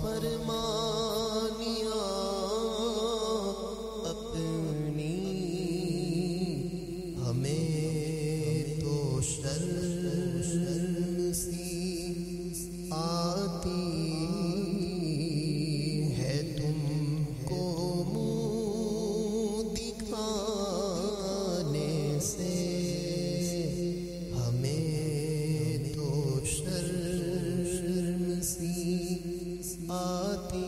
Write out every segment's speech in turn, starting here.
فرمانیاں اپنی ہمیں تو شرم سی آتی ہے تم کو منہ دکھانے سے، ہمیں تو شرم سی آتی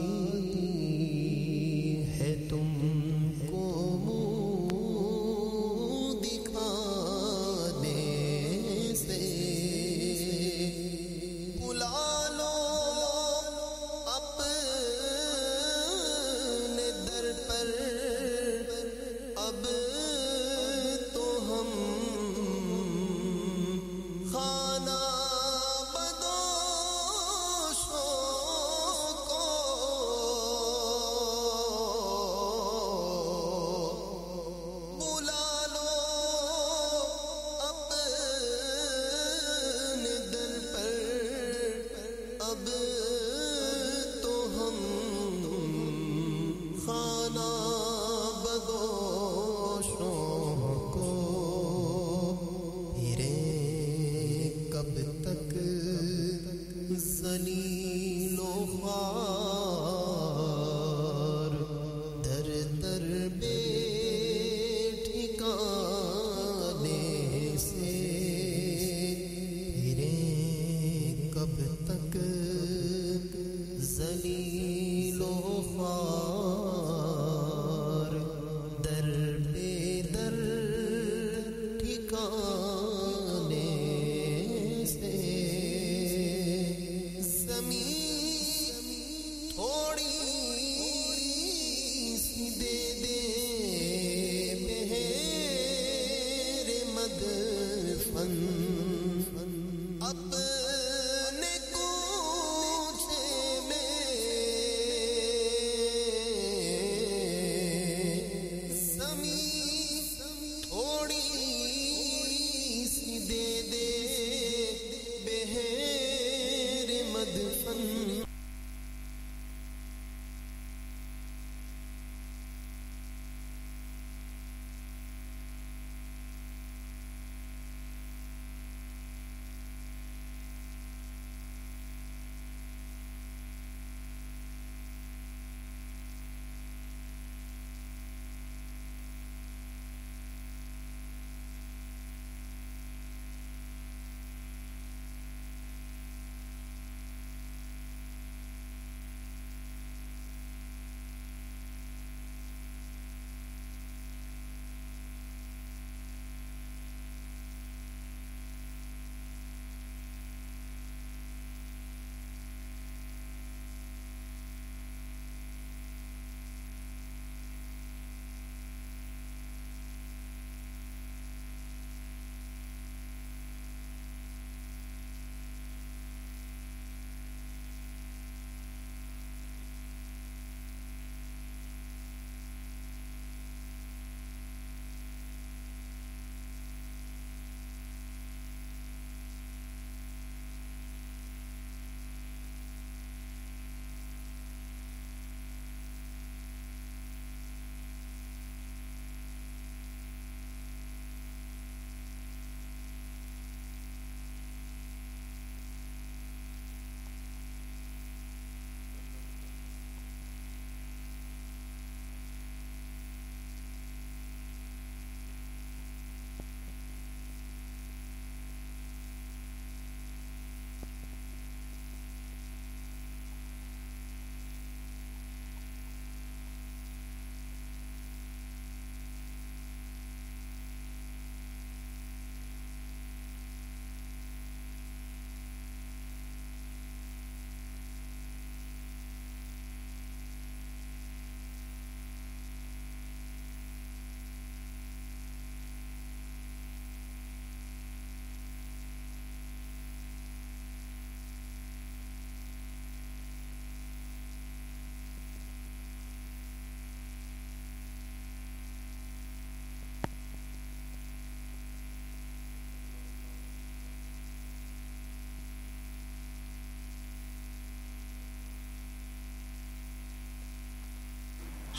ہے تم کو منہ دکھانے سے۔ بلا لو اپنے در پر اب تو ہم خانہ اب تو ہم خانہ بدوشوں کو پھریں کب تک ذلیل و خوار در در بے ٹھکانے سے، کب تک ذلیل و خوار در بے در ٹھکانے سے۔ زمین تھوڑی سی دے دے مہر مدفن، اپنے کوچے میں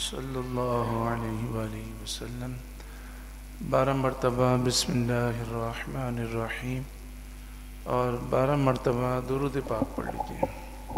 صلی اللہ علیہ وآلہ وسلم 12 مرتبہ بسم اللہ الرحمن الرحیم اور 12 مرتبہ درود پاک پڑھ لیجیے.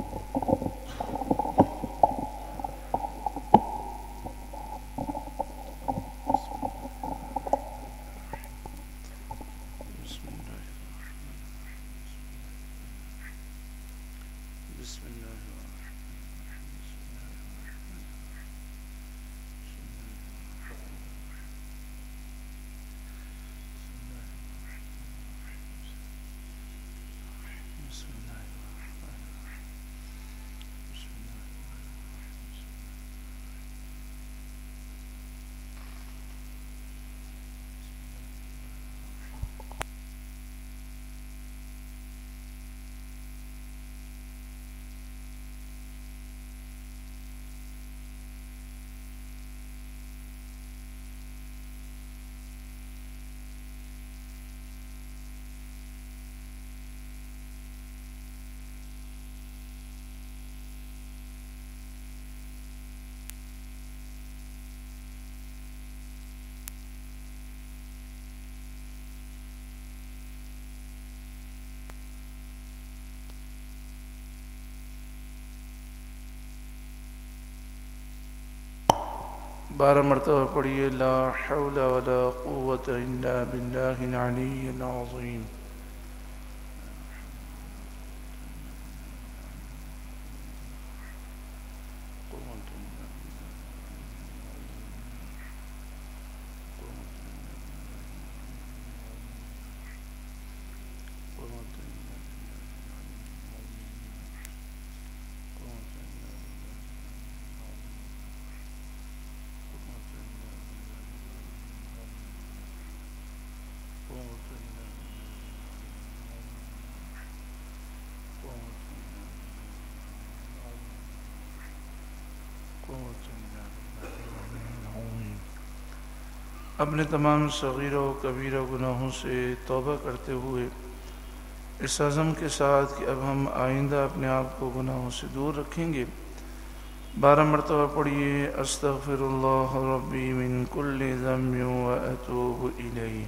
بارہ مرتبہ پڑھیے لا حول ولا قوة الا باللہ العلی العظیم. اپنے تمام صغیرہ و کبیرہ گناہوں سے توبہ کرتے ہوئے اس عزم کے ساتھ کہ اب ہم آئندہ اپنے آپ کو گناہوں سے دور رکھیں گے 12 مرتبہ پڑھیے استغفر اللہ ربی من کل ذنب و اتوب الیہ.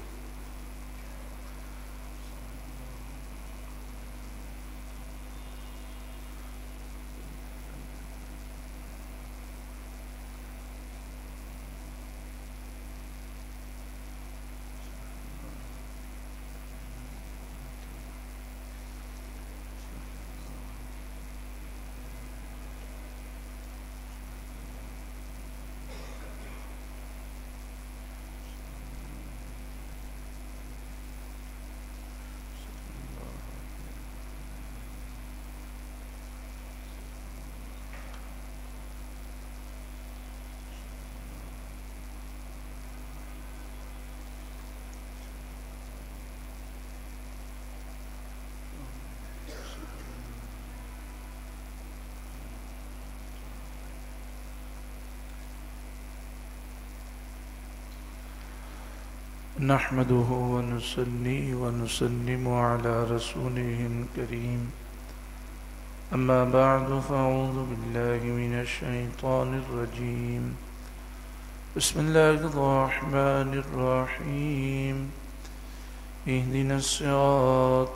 نحمده ونصلي ونسلم على رسوله الكريم أما بعد فأعوذ بالله من الشيطان الرجيم بسم الله الرحمن الرحيم اهدنا الصراط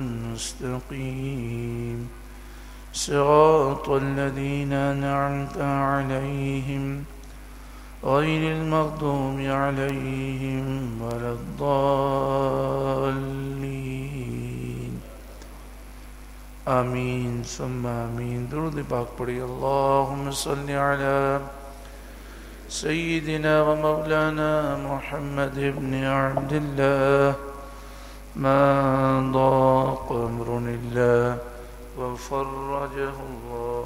المستقيم صراط الذين أنعمت عليهم غير المغضوب عليهم ولا الضالين آمین ثم آمین. درود پاک پڑھی. اللهم صل على سيدنا ومولانا محمد بن عبد الله ما ضاق أمر الله وفرجه الله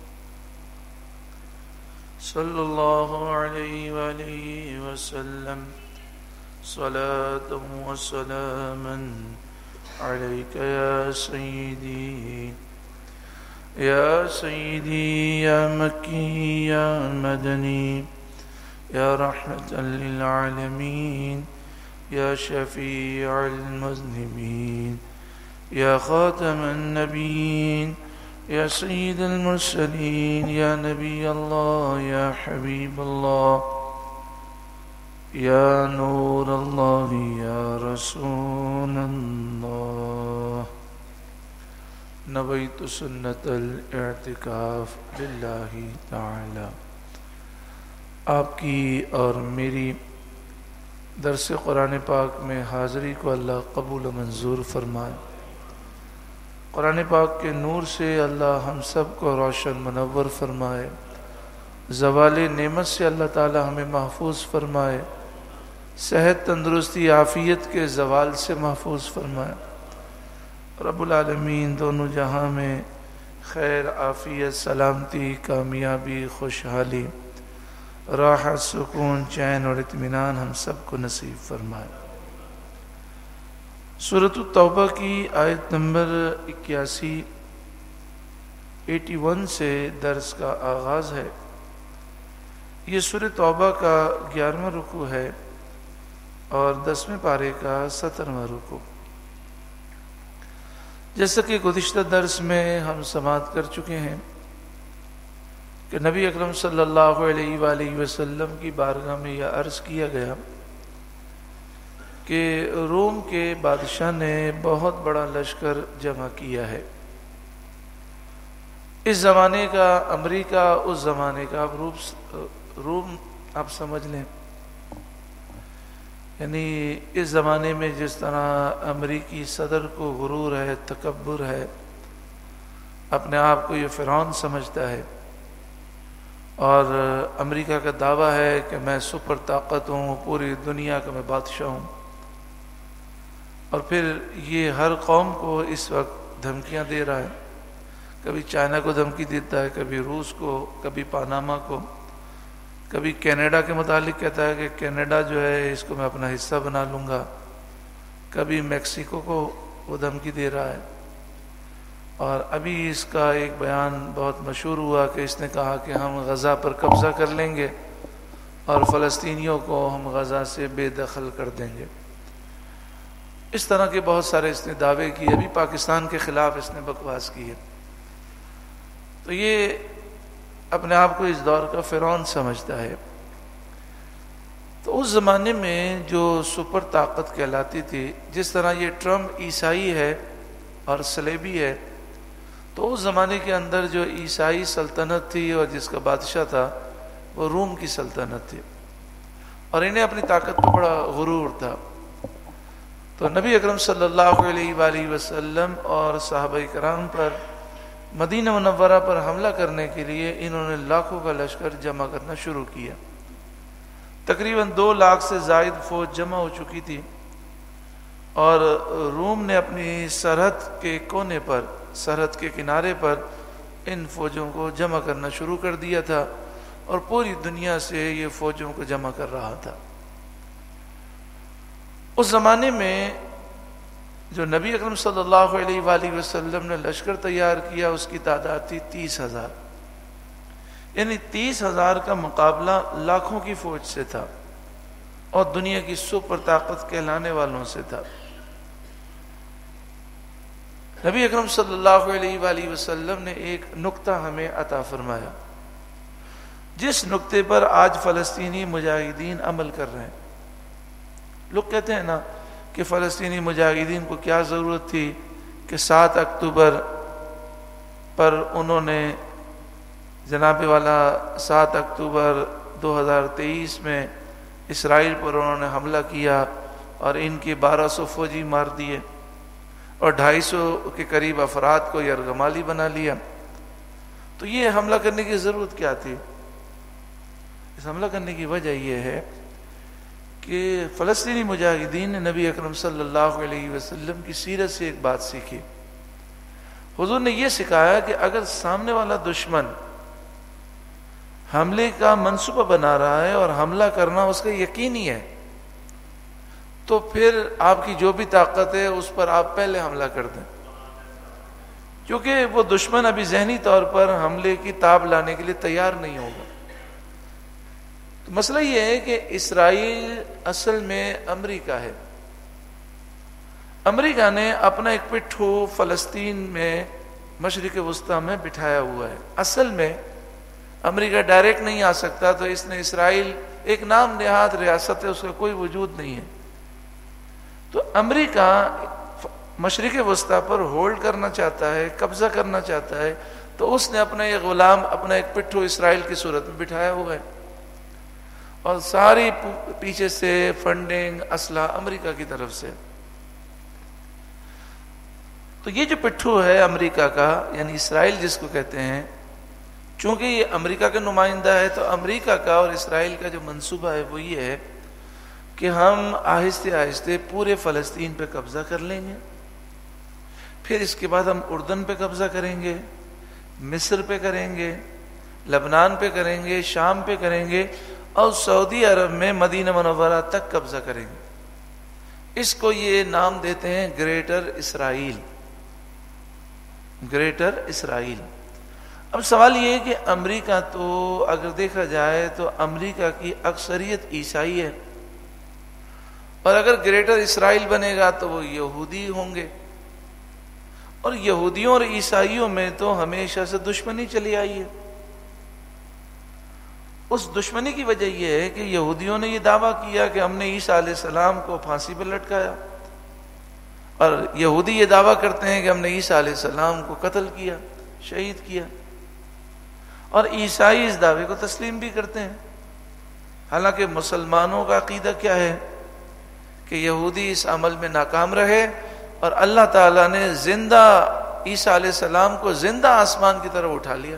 صلى الله عليه وآله وسلم صلاة وسلاما عليك يا سيدي يا سيدي يا مكي يا مدني يا رحمة للعالمين يا شفيع المذنبين يا خاتم النبيين يا سيد المرسلين يا نبي الله يا حبيب الله يا نور الله يا رسول الله نويت سنة الاعتکاف للہ تعالی. آپ کی اور میری درس قرآن پاک میں حاضری کو اللہ قبول و منظور فرمائے. قرآن پاک کے نور سے اللہ ہم سب کو روشن منور فرمائے. زوال نعمت سے اللہ تعالی ہمیں محفوظ فرمائے. صحت تندرستی عافیت کے زوال سے محفوظ فرمائے. رب العالمین دونوں جہاں میں خیر عافیت سلامتی کامیابی خوشحالی راحت سکون چین اور اطمینان ہم سب کو نصیب فرمائے. سورۃ التوبہ کی آیت نمبر 81 سے درس کا آغاز ہے. یہ سورۃ توبہ کا 11واں رکوع ہے اور 10ویں پارے کا 17واں رکوع. جیسا کہ گزشتہ درس میں ہم سماعت کر چکے ہیں کہ نبی اکرم صلی اللہ علیہ وآلہ وسلم کی بارگاہ میں یہ عرض کیا گیا کہ روم کے بادشاہ نے بہت بڑا لشکر جمع کیا ہے. اس زمانے کا امریکہ اس زمانے کا روم آپ سمجھ لیں. یعنی اس زمانے میں جس طرح امریکی صدر کو غرور ہے تکبر ہے اپنے آپ کو یہ فرعون سمجھتا ہے اور امریکہ کا دعویٰ ہے کہ میں سپر طاقت ہوں پوری دنیا کا میں بادشاہ ہوں اور پھر یہ ہر قوم کو اس وقت دھمکیاں دے رہا ہے. کبھی چائنا کو دھمکی دیتا ہے کبھی روس کو کبھی پاناما کو کبھی کینیڈا کے متعلق کہتا ہے کہ کینیڈا جو ہے اس کو میں اپنا حصہ بنا لوں گا. کبھی میکسیکو کو وہ دھمکی دے رہا ہے. اور ابھی اس کا ایک بیان بہت مشہور ہوا کہ اس نے کہا کہ ہم غزہ پر قبضہ کر لیں گے اور فلسطینیوں کو ہم غزہ سے بے دخل کر دیں گے. اس طرح کے بہت سارے اس نے دعوے کیے. ابھی پاکستان کے خلاف اس نے بکواس کی ہے. تو یہ اپنے آپ کو اس دور کا فرعون سمجھتا ہے. تو اس زمانے میں جو سپر طاقت کہلاتی تھی جس طرح یہ ٹرمپ عیسائی ہے اور صلیبی ہے تو اس زمانے کے اندر جو عیسائی سلطنت تھی اور جس کا بادشاہ تھا وہ روم کی سلطنت تھی اور انہیں اپنی طاقت پر بڑا غرور تھا. تو نبی اکرم صلی اللہ علیہ وآلہ وسلم اور صحابہ کرام پر مدینہ منورہ پر حملہ کرنے کے لیے انہوں نے لاکھوں کا لشکر جمع کرنا شروع کیا. تقریباً 2 لاکھ سے زائد فوج جمع ہو چکی تھی اور روم نے اپنی سرحد کے کونے پر سرحد کے کنارے پر ان فوجوں کو جمع کرنا شروع کر دیا تھا اور پوری دنیا سے یہ فوجوں کو جمع کر رہا تھا. اس زمانے میں جو نبی اکرم صلی اللہ علیہ وآلہ وسلم نے لشکر تیار کیا اس کی تعداد تھی 30,000. یعنی 30,000 کا مقابلہ لاکھوں کی فوج سے تھا اور دنیا کی سپر طاقت کہلانے والوں سے تھا. نبی اکرم صلی اللہ علیہ وآلہ وسلم نے ایک نقطہ ہمیں عطا فرمایا جس نقطے پر آج فلسطینی مجاہدین عمل کر رہے ہیں. لوگ کہتے ہیں نا کہ فلسطینی مجاہدین کو کیا ضرورت تھی کہ 7 اکتوبر پر انہوں نے جناب والا 7 اکتوبر 2023 میں اسرائیل پر انہوں نے حملہ کیا اور ان کے 1200 فوجی مار دیے اور 250 کے قریب افراد کو یرغمالی بنا لیا. تو یہ حملہ کرنے کی ضرورت کیا تھی؟ اس حملہ کرنے کی وجہ یہ ہے کہ فلسطینی مجاہدین نے نبی اکرم صلی اللہ علیہ وسلم کی سیرت سے ایک بات سیکھی. حضور نے یہ سکھایا کہ اگر سامنے والا دشمن حملے کا منصوبہ بنا رہا ہے اور حملہ کرنا اس کا یقینی ہے تو پھر آپ کی جو بھی طاقت ہے اس پر آپ پہلے حملہ کر دیں کیونکہ وہ دشمن ابھی ذہنی طور پر حملے کی تاب لانے کے لیے تیار نہیں ہوگا. تو مسئلہ یہ ہے کہ اسرائیل اصل میں امریکہ ہے. امریکہ نے اپنا ایک پٹھو فلسطین میں مشرق وسطیٰ میں بٹھایا ہوا ہے۔ اصل میں امریکہ ڈائریکٹ نہیں آ سکتا، تو اس نے اسرائیل ایک نام نہاد ریاست ہے، اس کا کوئی وجود نہیں ہے۔ تو امریکہ مشرق وسطیٰ پر ہولڈ کرنا چاہتا ہے، قبضہ کرنا چاہتا ہے، تو اس نے اپنا ایک غلام، اپنا ایک پٹھو اسرائیل کی صورت میں بٹھایا ہوا ہے، اور ساری پیچھے سے فنڈنگ اسلحہ امریکہ کی طرف سے۔ تو یہ جو پٹھو ہے امریکہ کا، یعنی اسرائیل جس کو کہتے ہیں، چونکہ یہ امریکہ کا نمائندہ ہے، تو امریکہ کا اور اسرائیل کا جو منصوبہ ہے وہ یہ ہے کہ ہم آہستہ آہستہ پورے فلسطین پہ قبضہ کر لیں گے، پھر اس کے بعد ہم اردن پہ قبضہ کریں گے، مصر پہ کریں گے، لبنان پہ کریں گے، شام پہ کریں گے، اور سعودی عرب میں مدینہ منورہ تک قبضہ کریں گے۔ اس کو یہ نام دیتے ہیں گریٹر اسرائیل، گریٹر اسرائیل۔ اب سوال یہ ہے کہ امریکہ تو اگر دیکھا جائے تو امریکہ کی اکثریت عیسائی ہے، اور اگر گریٹر اسرائیل بنے گا تو وہ یہودی ہوں گے، اور یہودیوں اور عیسائیوں میں تو ہمیشہ سے دشمنی چلی آئی ہے۔ اس دشمنی کی وجہ یہ ہے کہ یہودیوں نے یہ دعویٰ کیا کہ ہم نے عیسیٰ علیہ السلام کو پھانسی پہ لٹکایا، اور یہودی یہ دعویٰ کرتے ہیں کہ ہم نے عیسیٰ علیہ السلام کو قتل کیا، شہید کیا، اور عیسائی اس دعوے کو تسلیم بھی کرتے ہیں۔ حالانکہ مسلمانوں کا عقیدہ کیا ہے کہ یہودی اس عمل میں ناکام رہے، اور اللہ تعالیٰ نے زندہ عیسیٰ علیہ السلام کو زندہ آسمان کی طرف اٹھا لیا،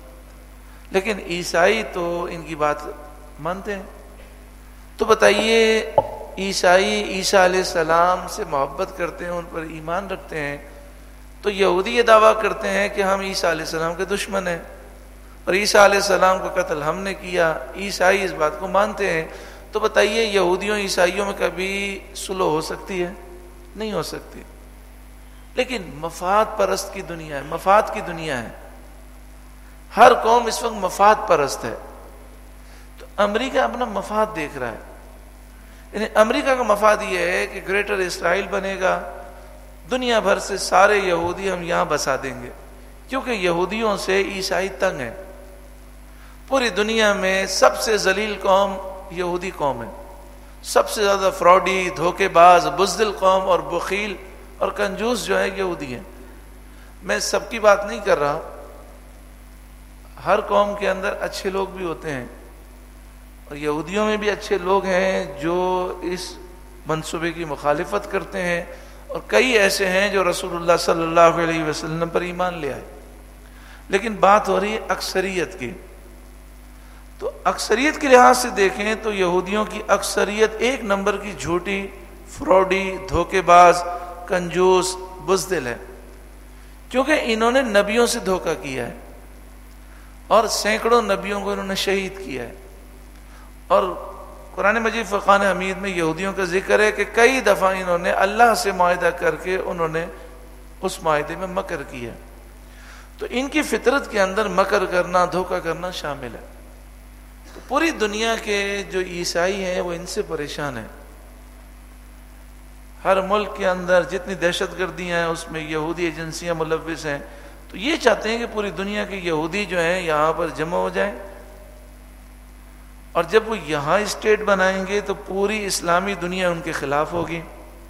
لیکن عیسائی تو ان کی بات مانتے ہیں۔ تو بتائیے، عیسائی عیسیٰ علیہ السلام سے محبت کرتے ہیں، ان پر ایمان رکھتے ہیں، تو یہودی یہ دعویٰ کرتے ہیں کہ ہم عیسیٰ علیہ السلام کے دشمن ہیں، اور عیسیٰ علیہ السلام کو قتل ہم نے کیا۔ عیسائی اس بات کو مانتے ہیں، تو بتائیے یہودیوں عیسائیوں میں کبھی صلح ہو سکتی ہے؟ نہیں ہو سکتی۔ لیکن مفاد پرست کی دنیا ہے، مفاد کی دنیا ہے، ہر قوم اس وقت مفاد پرست ہے۔ تو امریکہ اپنا مفاد دیکھ رہا ہے، یعنی امریکہ کا مفاد یہ ہے کہ گریٹر اسرائیل بنے گا، دنیا بھر سے سارے یہودی ہم یہاں بسا دیں گے، کیونکہ یہودیوں سے عیسائی تنگ ہے۔ پوری دنیا میں سب سے ذلیل قوم یہودی قوم ہے، سب سے زیادہ فراڈی، دھوکے باز، بزدل قوم اور بخیل اور کنجوس جو ہے یہودی ہیں۔ میں سب کی بات نہیں کر رہا، ہر قوم کے اندر اچھے لوگ بھی ہوتے ہیں، اور یہودیوں میں بھی اچھے لوگ ہیں جو اس منصوبے کی مخالفت کرتے ہیں، اور کئی ایسے ہیں جو رسول اللہ صلی اللہ علیہ وسلم پر ایمان لے آئے۔ لیکن بات ہو رہی ہے اکثریت کی، تو اکثریت کے لحاظ سے دیکھیں تو یہودیوں کی اکثریت ایک نمبر کی جھوٹی، فراڈی، دھوکے باز، کنجوس، بزدل ہے، کیونکہ انہوں نے نبیوں سے دھوکہ کیا ہے، اور سینکڑوں نبیوں کو انہوں نے شہید کیا ہے۔ اور قرآن مجید فرقان حمید میں یہودیوں کا ذکر ہے کہ کئی دفعہ انہوں نے اللہ سے معاہدہ کر کے انہوں نے اس معاہدے میں مکر کیا، تو ان کی فطرت کے اندر مکر کرنا، دھوکہ کرنا شامل ہے۔ تو پوری دنیا کے جو عیسائی ہیں وہ ان سے پریشان ہیں۔ ہر ملک کے اندر جتنی دہشت گردیاں ہیں اس میں یہودی ایجنسیاں ملوث ہیں، تو یہ چاہتے ہیں کہ پوری دنیا کے یہودی جو ہیں یہاں پر جمع ہو جائیں، اور جب وہ یہاں اسٹیٹ بنائیں گے تو پوری اسلامی دنیا ان کے خلاف ہوگی۔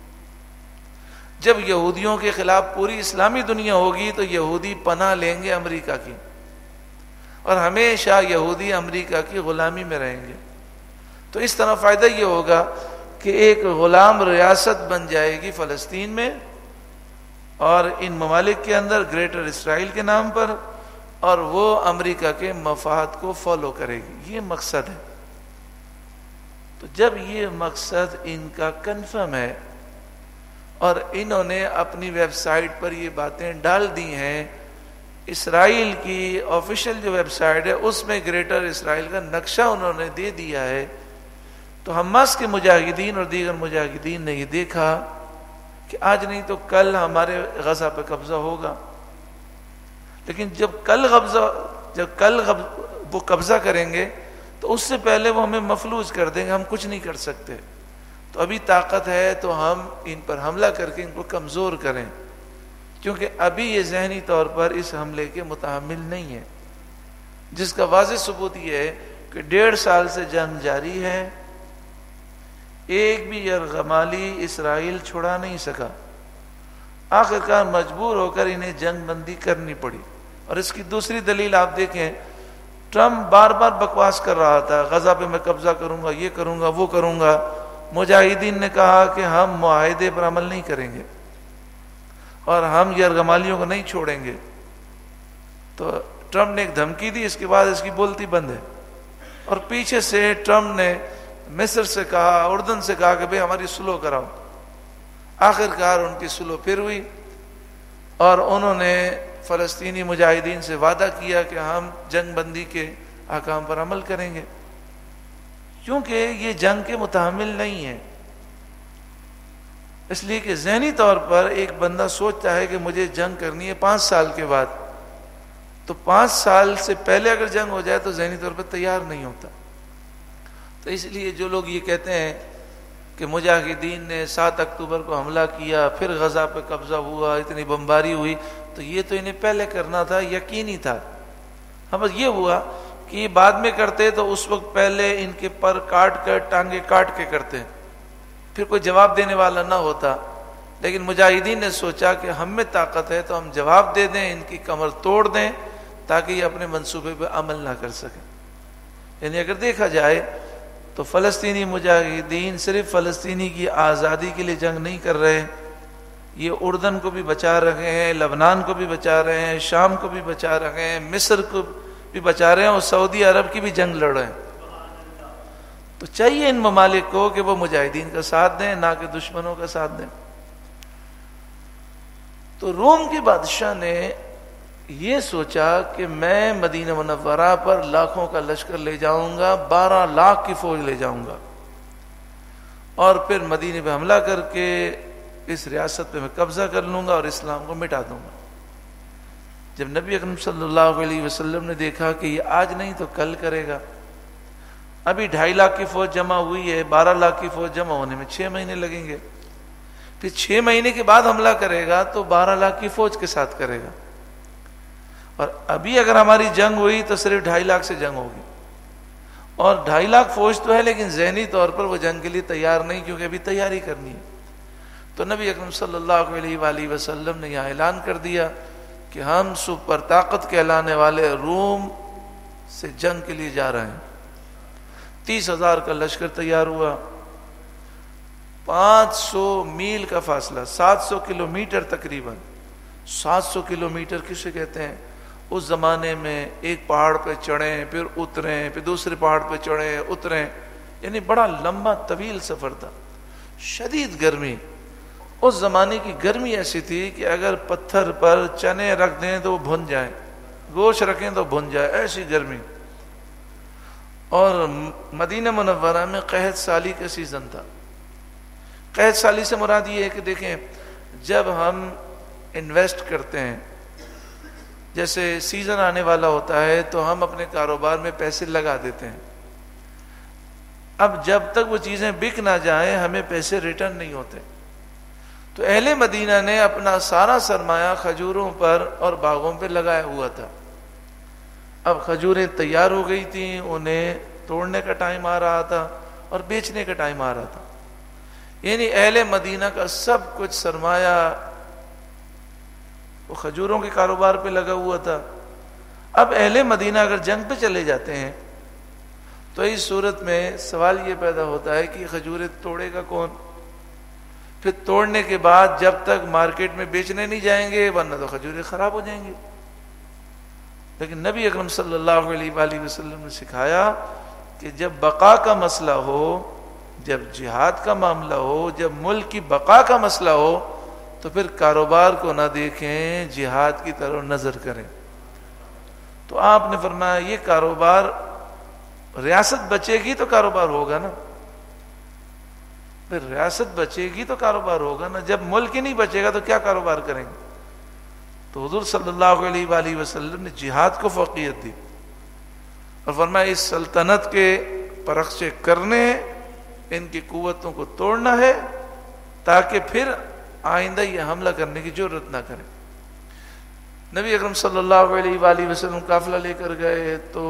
جب یہودیوں کے خلاف پوری اسلامی دنیا ہوگی تو یہودی پناہ لیں گے امریکہ کی، اور ہمیشہ یہودی امریکہ کی غلامی میں رہیں گے۔ تو اس طرح فائدہ یہ ہوگا کہ ایک غلام ریاست بن جائے گی فلسطین میں، اور ان ممالک کے اندر گریٹر اسرائیل کے نام پر، اور وہ امریکہ کے مفاد کو فالو کرے گی۔ یہ مقصد ہے۔ تو جب یہ مقصد ان کا کنفرم ہے، اور انہوں نے اپنی ویب سائٹ پر یہ باتیں ڈال دی ہیں، اسرائیل کی آفیشیل جو ویب سائٹ ہے اس میں گریٹر اسرائیل کا نقشہ انہوں نے دے دیا ہے، تو حماس کے مجاہدین اور دیگر مجاہدین نے یہ دیکھا کہ آج نہیں تو کل ہمارے غزہ پہ قبضہ ہوگا، لیکن جب کل وہ قبضہ کریں گے تو اس سے پہلے وہ ہمیں مفلوج کر دیں گے، ہم کچھ نہیں کر سکتے۔ تو ابھی طاقت ہے تو ہم ان پر حملہ کر کے ان کو کمزور کریں۔ کیونکہ ابھی یہ ذہنی طور پر اس حملے کے متحمل نہیں ہے، جس کا واضح ثبوت یہ ہے کہ 1.5 سال سے جنگ جاری ہے، ایک بھی یرغمالی اسرائیل چھڑا نہیں سکا، آخرکار مجبور ہو کر انہیں جنگ بندی کرنی پڑی۔ اور اس کی دوسری دلیل آپ دیکھیں، ٹرمپ بار بار بکواس کر رہا تھا، غزہ پہ میں قبضہ کروں گا، یہ کروں گا، وہ کروں گا۔ مجاہدین نے کہا کہ ہم معاہدے پر عمل نہیں کریں گے اور ہم یرغمالیوں کو نہیں چھوڑیں گے۔ تو ٹرمپ نے ایک دھمکی دی، اس کے بعد اس کی بولتی بند ہے۔ اور پیچھے سے ٹرمپ نے مصر سے کہا، اردن سے کہا کہ بھئی ہماری سلو کراؤ۔ آخرکار ان کی سلو پھر ہوئی اور انہوں نے فلسطینی مجاہدین سے وعدہ کیا کہ ہم جنگ بندی کے احکام پر عمل کریں گے، کیونکہ یہ جنگ کے متحمل نہیں ہے۔ اس لیے کہ ذہنی طور پر ایک بندہ سوچتا ہے کہ مجھے جنگ کرنی ہے 5 سال کے بعد، تو 5 سال سے پہلے اگر جنگ ہو جائے تو ذہنی طور پر تیار نہیں ہوتا۔ تو اس لیے جو لوگ یہ کہتے ہیں کہ مجاہدین نے 7 اکتوبر کو حملہ کیا، پھر غزہ پہ قبضہ ہوا، اتنی بمباری ہوئی، تو یہ تو انہیں پہلے کرنا تھا، یقینی تھا۔ ہاں بس یہ ہوا کہ یہ بعد میں کرتے تو اس وقت پہلے ان کے پر کاٹ کر، ٹانگیں کاٹ کے کرتے، پھر کوئی جواب دینے والا نہ ہوتا۔ لیکن مجاہدین نے سوچا کہ ہم میں طاقت ہے تو ہم جواب دے دیں، ان کی کمر توڑ دیں تاکہ یہ اپنے منصوبے پہ عمل نہ کر سکیں۔ یعنی اگر دیکھا جائے تو فلسطینی مجاہدین صرف فلسطینی کی آزادی کے لیے جنگ نہیں کر رہے، یہ اردن کو بھی بچا رہے ہیں، لبنان کو بھی بچا رہے ہیں، شام کو بھی بچا رہے ہیں، مصر کو بھی بچا رہے ہیں، اور سعودی عرب کی بھی جنگ لڑ رہے ہیں۔ تو چاہیے ان ممالک کو کہ وہ مجاہدین کا ساتھ دیں، نہ کہ دشمنوں کا ساتھ دیں۔ تو روم کے بادشاہ نے یہ سوچا کہ میں مدینہ منورہ پر لاکھوں کا لشکر لے جاؤں گا، 12 لاکھ کی فوج لے جاؤں گا، اور پھر مدینے پہ حملہ کر کے اس ریاست پہ میں قبضہ کر لوں گا اور اسلام کو مٹا دوں گا۔ جب نبی اکرم صلی اللہ علیہ وسلم نے دیکھا کہ یہ آج نہیں تو کل کرے گا، ابھی 2.5 لاکھ کی فوج جمع ہوئی ہے، 12 لاکھ کی فوج جمع ہونے میں 6 مہینے لگیں گے، پھر 6 مہینے کے بعد حملہ کرے گا تو 12 لاکھ کی فوج کے ساتھ کرے گا، اور ابھی اگر ہماری جنگ ہوئی تو صرف 2.5 لاکھ سے جنگ ہوگی، اور 2.5 لاکھ فوج تو ہے لیکن ذہنی طور پر وہ جنگ کے لیے تیار نہیں، کیونکہ ابھی تیاری کرنی ہے۔ تو نبی اکرم صلی اللہ علیہ وآلہ وسلم نے یہاں اعلان کر دیا کہ ہم سپر طاقت کہلانے والے روم سے جنگ کے لیے جا رہے ہیں۔ 30,000 کا لشکر تیار ہوا، 500 میل کا فاصلہ، 700 کلومیٹر تقریباً۔ 700 کلومیٹر کسے کہتے ہیں؟ اس زمانے میں ایک پہاڑ پہ چڑھیں پھر اتریں، پھر دوسرے پہاڑ پہ چڑھیں اتریں، یعنی بڑا لمبا طویل سفر تھا، شدید گرمی۔ اس زمانے کی گرمی ایسی تھی کہ اگر پتھر پر چنے رکھ دیں تو وہ بھن جائیں، گوشت رکھیں تو بھن جائے، ایسی گرمی۔ اور مدینہ منورہ میں قحط سالی کا سیزن تھا۔ قحط سالی سے مراد یہ ہے کہ دیکھیں، جب ہم انویسٹ کرتے ہیں، جیسے سیزن آنے والا ہوتا ہے تو ہم اپنے کاروبار میں پیسے لگا دیتے ہیں، اب جب تک وہ چیزیں بک نہ جائیں ہمیں پیسے ریٹرن نہیں ہوتے۔ تو اہل مدینہ نے اپنا سارا سرمایہ کھجوروں پر اور باغوں پہ لگایا ہوا تھا۔ اب کھجوریں تیار ہو گئی تھیں، انہیں توڑنے کا ٹائم آ رہا تھا اور بیچنے کا ٹائم آ رہا تھا، یعنی اہل مدینہ کا سب کچھ سرمایہ وہ کھجوروں کے کاروبار پہ لگا ہوا تھا۔ اب اہل مدینہ اگر جنگ پہ چلے جاتے ہیں تو اس صورت میں سوال یہ پیدا ہوتا ہے کہ کھجوریں توڑے گا کون؟ پھر توڑنے کے بعد جب تک مارکیٹ میں بیچنے نہیں جائیں گے ورنہ تو کھجوریں خراب ہو جائیں گی۔ لیکن نبی اکرم صلی اللہ علیہ وآلہ وسلم نے سکھایا کہ جب بقا کا مسئلہ ہو، جب جہاد کا معاملہ ہو، جب ملک کی بقا کا مسئلہ ہو تو پھر کاروبار کو نہ دیکھیں، جہاد کی طرف نظر کریں۔ تو آپ نے فرمایا یہ کاروبار، ریاست بچے گی تو کاروبار ہوگا نا، پھر ریاست بچے گی تو کاروبار ہوگا نا، جب ملک ہی نہیں بچے گا تو کیا کاروبار کریں گے؟ تو حضور صلی اللہ علیہ وآلہ وسلم نے جہاد کو فوقیت دی اور فرمایا اس سلطنت کے پرخچے کرنے، ان کی قوتوں کو توڑنا ہے تاکہ پھر آئندہ یہ حملہ کرنے کی جرات نہ کرے۔ نبی اکرم صلی اللہ علیہ وآلہ وسلم قافلہ لے کر گئے تو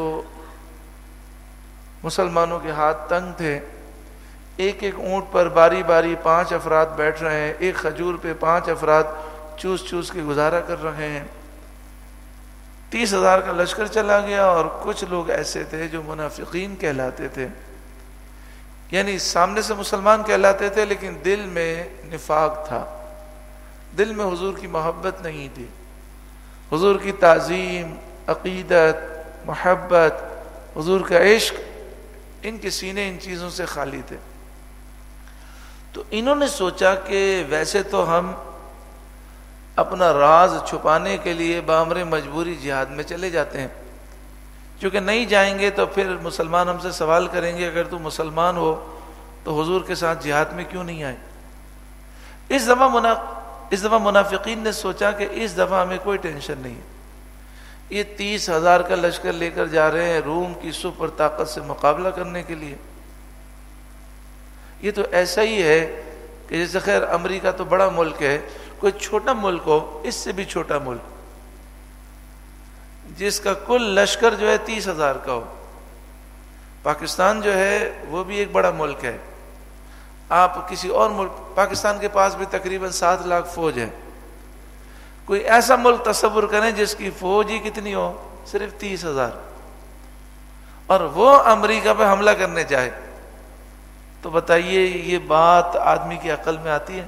مسلمانوں کے ہاتھ تنگ تھے. ایک ایک اونٹ پر باری باری 5 افراد بیٹھ رہے ہیں, ایک کھجور پہ 5 افراد چوس چوس کے گزارا کر رہے ہیں. 30,000 کا لشکر چلا گیا اور کچھ لوگ ایسے تھے جو منافقین کہلاتے تھے, یعنی سامنے سے مسلمان کہلاتے تھے لیکن دل میں نفاق تھا, دل میں حضور کی محبت نہیں تھی, حضور کی تعظیم, عقیدت, محبت, حضور کا عشق, ان کے سینے ان چیزوں سے خالی تھے. تو انہوں نے سوچا کہ ویسے تو ہم اپنا راز چھپانے کے لیے بامر مجبوری جہاد میں چلے جاتے ہیں, چونکہ نہیں جائیں گے تو پھر مسلمان ہم سے سوال کریں گے اگر تو مسلمان ہو تو حضور کے ساتھ جہاد میں کیوں نہیں آئے. اس دفعہ منافقین نے سوچا کہ اس دفعہ ہمیں کوئی ٹینشن نہیں ہے, یہ 30,000 کا لشکر لے کر جا رہے ہیں روم کی سپر طاقت سے مقابلہ کرنے کے لیے. یہ تو ایسا ہی ہے کہ جیسے خیر امریکہ تو بڑا ملک ہے, کوئی چھوٹا ملک ہو, اس سے بھی چھوٹا ملک جس کا کل لشکر جو ہے 30,000 کا ہو. پاکستان جو ہے وہ بھی ایک بڑا ملک ہے, آپ کسی اور ملک, پاکستان کے پاس بھی تقریباً 7 لاکھ فوج ہے. کوئی ایسا ملک تصور کریں جس کی فوج ہی کتنی ہو, صرف 30,000, اور وہ امریکہ پہ حملہ کرنے جائے تو بتائیے یہ بات آدمی کی عقل میں آتی ہے؟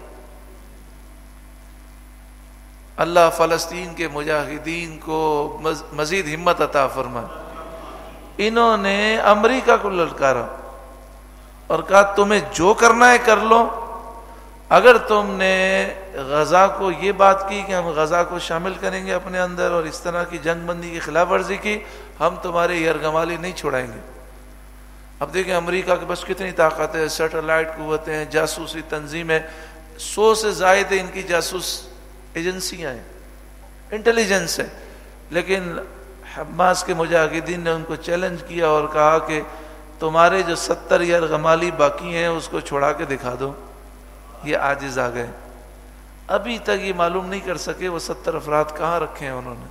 اللہ فلسطین کے مجاہدین کو مزید ہمت عطا فرمائے. انہوں نے امریکہ کو للکارا اور کہا تمہیں جو کرنا ہے کر لو, اگر تم نے غزہ کو یہ بات کی کہ ہم غزہ کو شامل کریں گے اپنے اندر اور اس طرح کی جنگ بندی کی خلاف ورزی کی, ہم تمہارے یرغمالی نہیں چھوڑائیں گے. اب دیکھیں امریکہ کے پاس کتنی طاقت ہے, سیٹلائٹ قوتیں ہیں, جاسوسی تنظیمیں, 100 سے زائد ان کی جاسوس ایجنسیاں ہیں, انٹیلیجنس ہے. لیکن حماس کے مجاہدین نے ان کو چیلنج کیا اور کہا کہ تمہارے جو 70 یرغمالی باقی ہیں اس کو چھوڑا کے دکھا دو. یہ عاجز آ گئے, ابھی تک یہ معلوم نہیں کر سکے وہ 70 افراد کہاں رکھے ہیں انہوں نے.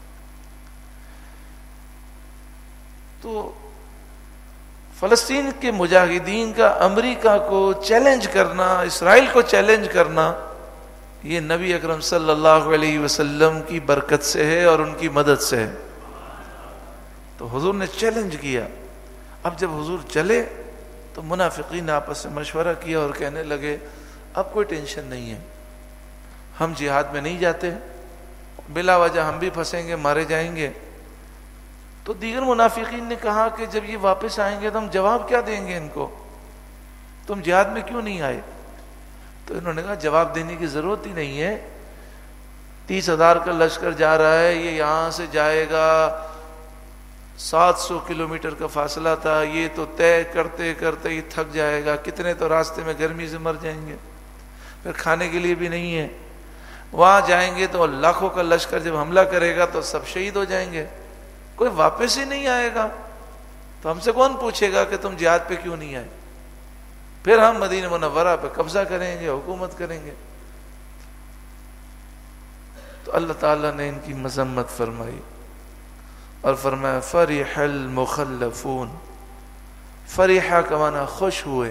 تو فلسطین کے مجاہدین کا امریکہ کو چیلنج کرنا, اسرائیل کو چیلنج کرنا, یہ نبی اکرم صلی اللہ علیہ وسلم کی برکت سے ہے اور ان کی مدد سے ہے. تو حضور نے چیلنج کیا. اب جب حضور چلے تو منافقین نے آپس سے مشورہ کیا اور کہنے لگے اب کوئی ٹینشن نہیں ہے, ہم جہاد میں نہیں جاتے, بلا وجہ ہم بھی پھنسیں گے, مارے جائیں گے. تو دیگر منافقین نے کہا کہ جب یہ واپس آئیں گے تو ہم جواب کیا دیں گے ان کو, تم جہاد میں کیوں نہیں آئے؟ تو انہوں نے کہا جواب دینے کی ضرورت ہی نہیں ہے, 30,000 کا لشکر جا رہا ہے, یہ یہاں سے جائے گا 700 کلومیٹر کا فاصلہ تھا, یہ تو طے کرتے کرتے ہی تھک جائے گا, کتنے تو راستے میں گرمی سے مر جائیں گے, پھر کھانے کے لیے بھی نہیں ہے. وہاں جائیں گے تو لاکھوں کا لشکر جب حملہ کرے گا تو سب شہید ہو جائیں گے, کوئی واپس ہی نہیں آئے گا, تو ہم سے کون پوچھے گا کہ تم جہاد پہ کیوں نہیں آئے؟ پھر ہم مدینہ منورہ پہ قبضہ کریں گے, حکومت کریں گے. تو اللہ تعالیٰ نے ان کی مذمت فرمائی اور فرمایا فرح المخلفون, فرحہ کا معنی خوش ہوئے,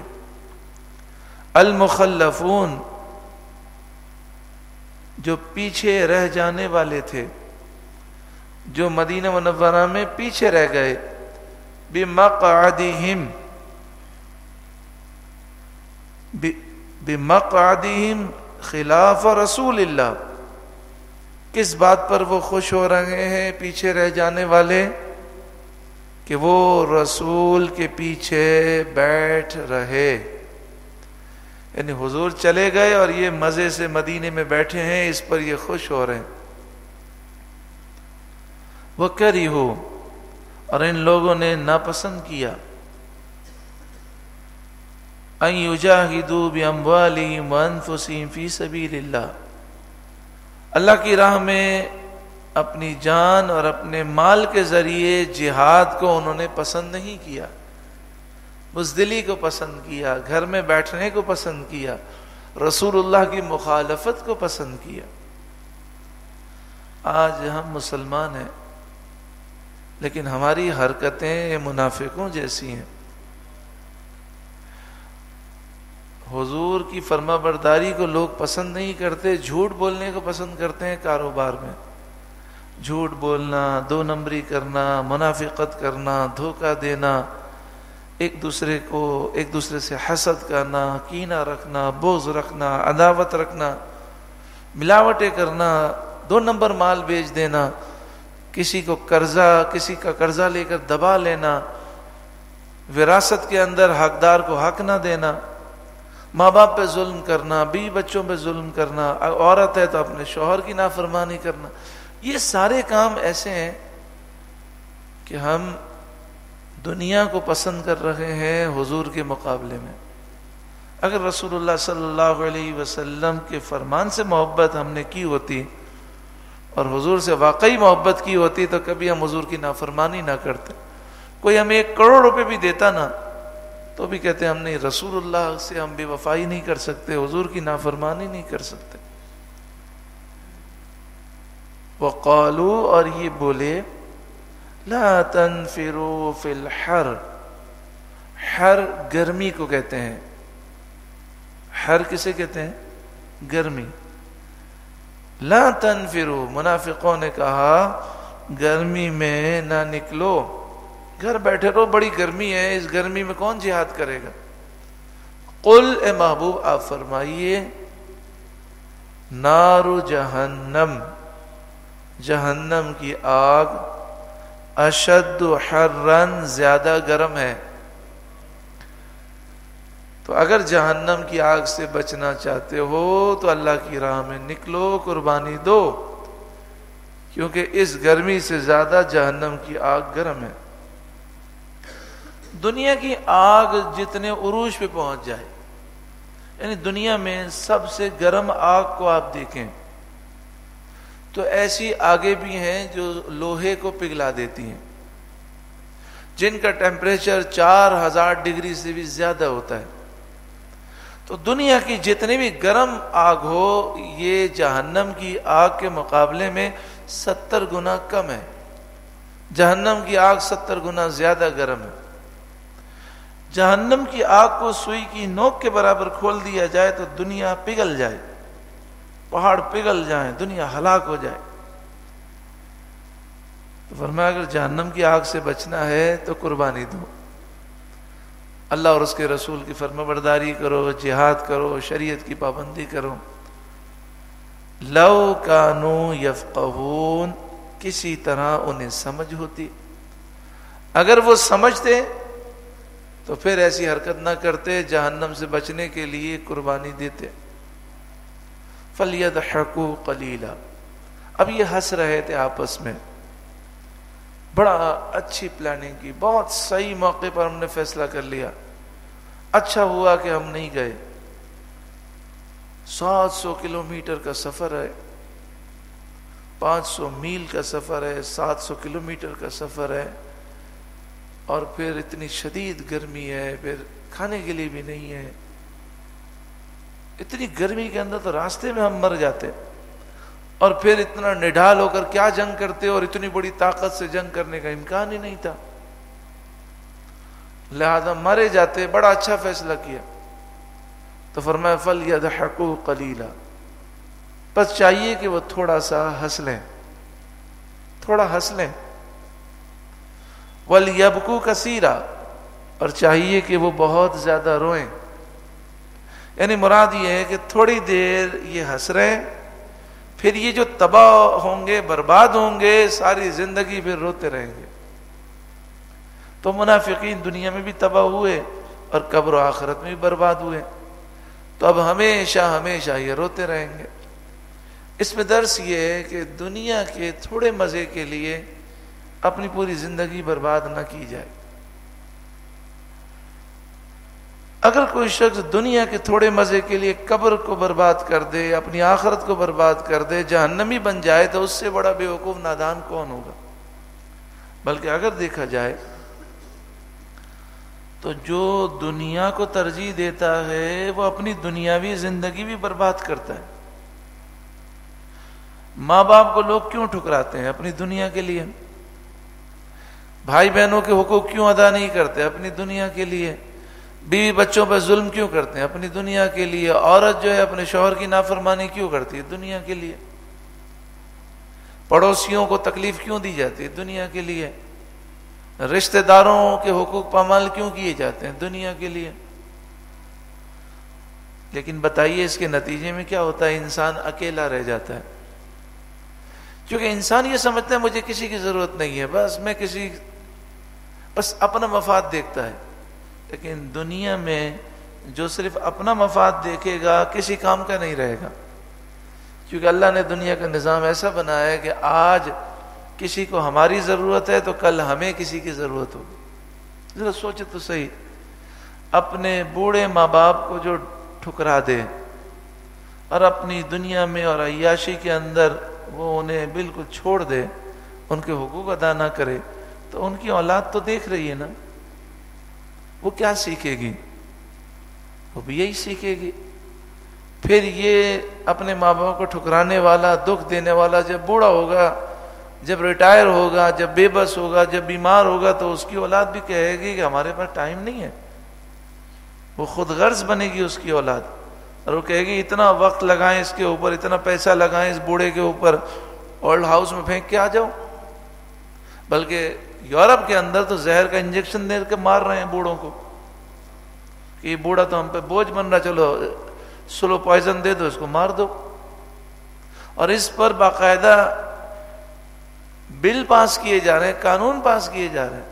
المخلفون جو پیچھے رہ جانے والے تھے, جو مدینہ منورہ میں پیچھے رہ گئے, بمقعدہم, بمقعدہم خلاف رسول اللہ. کس بات پر وہ خوش ہو رہے ہیں پیچھے رہ جانے والے؟ کہ وہ رسول کے پیچھے بیٹھ رہے, یعنی حضور چلے گئے اور یہ مزے سے مدینے میں بیٹھے ہیں, اس پر یہ خوش ہو رہے ہیں. وَكَرِهُ, اور ان لوگوں نے ناپسند کیا, أَن يُجَاهِدُوا بِأَمْوَالِهِمْ وَأَنفُسِهِمْ فِي سَبِيلِ اللَّهِ, اللہ کی راہ میں اپنی جان اور اپنے مال کے ذریعے جہاد کو انہوں نے پسند نہیں کیا, بزدلی کو پسند کیا, گھر میں بیٹھنے کو پسند کیا, رسول اللہ کی مخالفت کو پسند کیا. آج ہم مسلمان ہیں لیکن ہماری حرکتیں منافقوں جیسی ہیں. حضور کی فرما برداری کو لوگ پسند نہیں کرتے، جھوٹ بولنے کو پسند کرتے ہیں. کاروبار میں جھوٹ بولنا، 2 نمبری کرنا، منافقت کرنا، دھوکہ دینا، ایک دوسرے سے حسد کرنا، کینہ رکھنا، بغض رکھنا، عداوت رکھنا، ملاوٹیں کرنا، 2 نمبر مال بیچ دینا، کسی کا قرضہ لے کر دبا لینا، وراثت کے اندر حقدار کو حق نہ دینا، ماں باپ پہ ظلم کرنا، بیوی بچوں پہ ظلم کرنا، عورت ہے تو اپنے شوہر کی نافرمانی کرنا. یہ سارے کام ایسے ہیں کہ ہم دنیا کو پسند کر رہے ہیں حضور کے مقابلے میں. اگر رسول اللہ صلی اللہ علیہ وسلم کے فرمان سے محبت ہم نے کی ہوتی اور حضور سے واقعی محبت کی ہوتی تو کبھی ہم حضور کی نافرمانی نہ کرتے. کوئی ہمیں 1 کروڑ روپے بھی دیتا نا تو بھی کہتے ہم نہیں، رسول اللہ سے ہم بے وفائی نہیں کر سکتے، حضور کی نافرمانی نہیں کر سکتے. وقالوا، اور یہ بولے، لا تنفروا فی الحر. حر گرمی کو کہتے ہیں. حر کسے کہتے ہیں؟ گرمی. لا تنفروا، منافقوں نے کہا گرمی میں نہ نکلو، گھر بیٹھے رہو، بڑی گرمی ہے، اس گرمی میں کون جہاد کرے گا. قل، اے محبوب آپ فرمائیے، نار جہنم، جہنم کی آگ، اشد حرن، زیادہ گرم ہے. تو اگر جہنم کی آگ سے بچنا چاہتے ہو تو اللہ کی راہ میں نکلو، قربانی دو، کیونکہ اس گرمی سے زیادہ جہنم کی آگ گرم ہے. دنیا کی آگ جتنے عروج پہ پہنچ جائے، یعنی دنیا میں سب سے گرم آگ کو آپ دیکھیں تو ایسی آگیں بھی ہیں جو لوہے کو پگھلا دیتی ہیں، جن کا ٹیمپریچر 4000 ڈگری سے بھی زیادہ ہوتا ہے. تو دنیا کی جتنی بھی گرم آگ ہو، یہ جہنم کی آگ کے مقابلے میں 70 گنا کم ہے. جہنم کی آگ 70 گنا زیادہ گرم ہے. جہنم کی آگ کو سوئی کی نوک کے برابر کھول دیا جائے تو دنیا پگھل جائے، پہاڑ پگھل جائیں، دنیا ہلاک ہو جائے. تو فرمایا اگر جہنم کی آگ سے بچنا ہے تو قربانی دو، اللہ اور اس کے رسول کی فرمانبرداری کرو، جہاد کرو، شریعت کی پابندی کرو. لو کانوا یفقہون، کسی طرح انہیں سمجھ ہوتی. اگر وہ سمجھتے تو پھر ایسی حرکت نہ کرتے، جہنم سے بچنے کے لیے قربانی دیتے. فَلْيَضْحَكُوا قَلِيلًا. اب یہ ہنس رہے تھے آپس میں، بڑا اچھی پلاننگ کی، بہت صحیح موقع پر ہم نے فیصلہ کر لیا، اچھا ہوا کہ ہم نہیں گئے. 700 کلومیٹر کا سفر ہے، 500 میل کا سفر ہے، 700 کلومیٹر کا سفر ہے، اور پھر اتنی شدید گرمی ہے، پھر کھانے کے لیے بھی نہیں ہے. اتنی گرمی کے اندر تو راستے میں ہم مر جاتے، اور پھر اتنا نڈھال ہو کر کیا جنگ کرتے، اور اتنی بڑی طاقت سے جنگ کرنے کا امکان ہی نہیں تھا، لہذا مارے جاتے. بڑا اچھا فیصلہ کیا. تو فرمایا فَلْيَضْحَكُوا قَلِيلًا، بس چاہیے کہ وہ تھوڑا سا ہنس لیں، تھوڑا ہنس لیں. وَلْيَبْكُوا كَثِيرًا، اور چاہیے کہ وہ بہت زیادہ روئیں. یعنی مراد یہ ہے کہ تھوڑی دیر یہ ہنس رہے، پھر یہ جو تباہ ہوں گے، برباد ہوں گے، ساری زندگی پھر روتے رہیں گے. تو منافقین دنیا میں بھی تباہ ہوئے اور قبر و آخرت میں بھی برباد ہوئے، تو اب ہمیشہ ہمیشہ یہ روتے رہیں گے. اس میں درس یہ ہے کہ دنیا کے تھوڑے مزے کے لیے اپنی پوری زندگی برباد نہ کی جائے. اگر کوئی شخص دنیا کے تھوڑے مزے کے لیے قبر کو برباد کر دے، اپنی آخرت کو برباد کر دے، جہنمی بن جائے، تو اس سے بڑا بے وقوف نادان کون ہوگا. بلکہ اگر دیکھا جائے تو جو دنیا کو ترجیح دیتا ہے وہ اپنی دنیاوی زندگی بھی برباد کرتا ہے. ماں باپ کو لوگ کیوں ٹھکراتے ہیں؟ اپنی دنیا کے لیے. بھائی بہنوں کے حقوق کیوں ادا نہیں کرتے؟ اپنی دنیا کے لیے. بیوی بچوں پر ظلم کیوں کرتے ہیں؟ اپنی دنیا کے لیے. عورت جو ہے اپنے شوہر کی نافرمانی کیوں کرتی ہے؟ دنیا کے لیے. پڑوسیوں کو تکلیف کیوں دی جاتی ہے؟ دنیا کے لیے. رشتہ داروں کے حقوق پامال کیوں کیے جاتے ہیں؟ دنیا کے لیے. لیکن بتائیے اس کے نتیجے میں کیا ہوتا ہے؟ انسان اکیلا رہ جاتا ہے. کیونکہ انسان یہ سمجھتا ہے مجھے کسی کی ضرورت نہیں ہے، بس اپنا مفاد دیکھتا ہے. لیکن دنیا میں جو صرف اپنا مفاد دیکھے گا کسی کام کا نہیں رہے گا. کیونکہ اللہ نے دنیا کا نظام ایسا بنایا ہے کہ آج کسی کو ہماری ضرورت ہے تو کل ہمیں کسی کی ضرورت ہوگی. ذرا سوچے تو صحیح، اپنے بوڑھے ماں باپ کو جو ٹھکرا دے اور اپنی دنیا میں اور عیاشی کے اندر وہ انہیں بالکل چھوڑ دے، ان کے حقوق ادا نہ کرے، تو ان کی اولاد تو دیکھ رہی ہے نا، وہ کیا سیکھے گی؟ وہ بھی یہی سیکھے گی. پھر یہ اپنے ماں باپ کو ٹھکرانے والا، دکھ دینے والا جب بوڑھا ہوگا، جب ریٹائر ہوگا، جب بے بس ہوگا، جب بیمار ہوگا، تو اس کی اولاد بھی کہے گی کہ ہمارے پاس ٹائم نہیں ہے. وہ خود غرض بنے گی اس کی اولاد، اور وہ کہے گی اتنا وقت لگائیں اس کے اوپر، اتنا پیسہ لگائیں اس بوڑھے کے اوپر، اولڈ ہاؤس میں پھینک کے آ جاؤ. بلکہ یورپ کے اندر تو زہر کا انجیکشن دے کے مار رہے ہیں بوڑھوں کو کہ یہ بوڑھا تو ہم پہ بوجھ بن رہا، چلو سلو پوائزن دے دو، اس کو مار دو. اور اس پر باقاعدہ بل پاس کیے جا رہے ہیں، قانون پاس کیے جا رہے ہیں.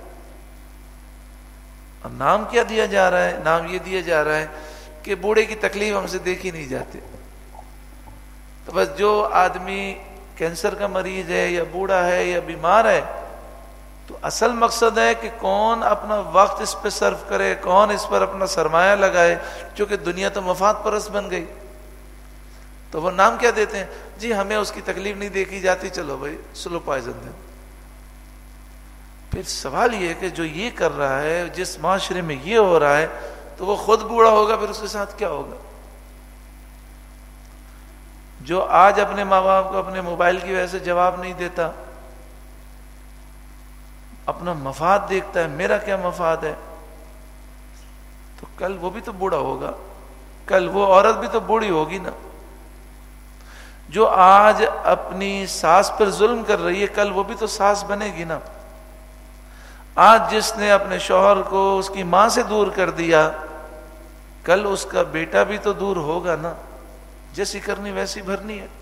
اور نام کیا دیا جا رہا ہے؟ نام یہ دیا جا رہا ہے کہ بوڑھے کی تکلیف ہم سے دیکھی نہیں جاتی. تو بس جو آدمی کینسر کا مریض ہے یا بوڑھا ہے یا بیمار ہے، تو اصل مقصد ہے کہ کون اپنا وقت اس پہ صرف کرے، کون اس پر اپنا سرمایہ لگائے. چونکہ دنیا تو مفاد پرست بن گئی، تو وہ نام کیا دیتے ہیں؟ جی ہمیں اس کی تکلیف نہیں دیکھی جاتی، چلو بھائی سلو پوائزن دیں. پھر سوال یہ ہے کہ جو یہ کر رہا ہے، جس معاشرے میں یہ ہو رہا ہے، تو وہ خود بوڑھا ہوگا، پھر اس کے ساتھ کیا ہوگا؟ جو آج اپنے ماں باپ کو اپنے موبائل کی وجہ سے جواب نہیں دیتا، اپنا مفاد دیکھتا ہے، میرا کیا مفاد ہے، تو کل وہ بھی تو بوڑھا ہوگا، کل وہ عورت بھی تو بوڑھی ہوگی نا. جو آج اپنی ساس پر ظلم کر رہی ہے، کل وہ بھی تو ساس بنے گی نا. آج جس نے اپنے شوہر کو اس کی ماں سے دور کر دیا، کل اس کا بیٹا بھی تو دور ہوگا نا. جیسی کرنی ویسی بھرنی ہے.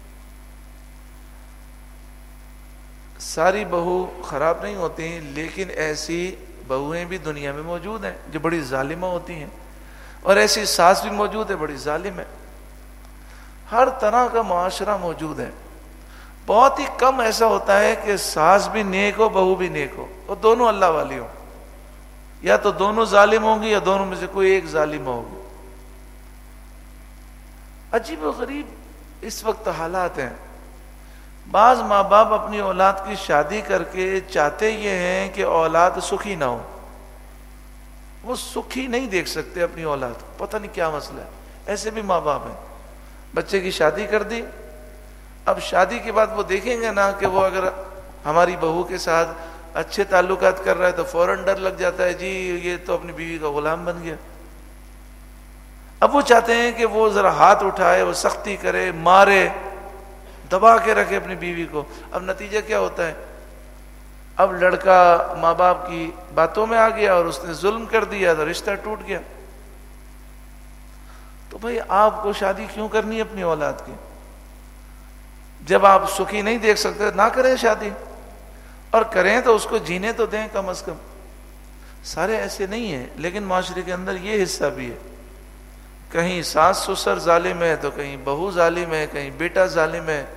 ساری بہو خراب نہیں ہوتی، لیکن ایسی بہویں بھی دنیا میں موجود ہیں جو بڑی ظالمہ ہوتی ہیں، اور ایسی ساس بھی موجود ہے بڑی ظالم ہے. ہر طرح کا معاشرہ موجود ہے. بہت ہی کم ایسا ہوتا ہے کہ ساس بھی نیک ہو، بہو بھی نیک ہو، اور دونوں اللہ والی ہو. یا تو دونوں ظالم ہوں گی یا دونوں میں سے کوئی ایک ظالم ہوگی. عجیب و غریب اس وقت حالات ہیں. بعض ماں باپ اپنی اولاد کی شادی کر کے چاہتے یہ ہیں کہ اولاد سکھی نہ ہو. وہ سکھی نہیں دیکھ سکتے اپنی اولاد کو، پتہ نہیں کیا مسئلہ ہے. ایسے بھی ماں باپ ہیں. بچے کی شادی کر دی، اب شادی کے بعد وہ دیکھیں گے نا کہ وہ اگر ہماری بہو کے ساتھ اچھے تعلقات کر رہا ہے تو فوراً ڈر لگ جاتا ہے، جی یہ تو اپنی بیوی کا غلام بن گیا. اب وہ چاہتے ہیں کہ وہ ذرا ہاتھ اٹھائے، وہ سختی کرے، مارے، دبا کے رکھے اپنی بیوی کو. اب نتیجہ کیا ہوتا ہے؟ اب لڑکا ماں باپ کی باتوں میں آ گیا اور اس نے ظلم کر دیا تو رشتہ ٹوٹ گیا. تو بھئی آپ کو شادی کیوں کرنی ہے اپنی اولاد کی؟ جب آپ سکھی نہیں دیکھ سکتے نہ کریں شادی، اور کریں تو اس کو جینے تو دیں کم از کم. سارے ایسے نہیں ہیں، لیکن معاشرے کے اندر یہ حصہ بھی ہے. کہیں ساس سسر ظالم ہے تو کہیں بہو ظالم ہے، کہیں بیٹا ظالم ہے،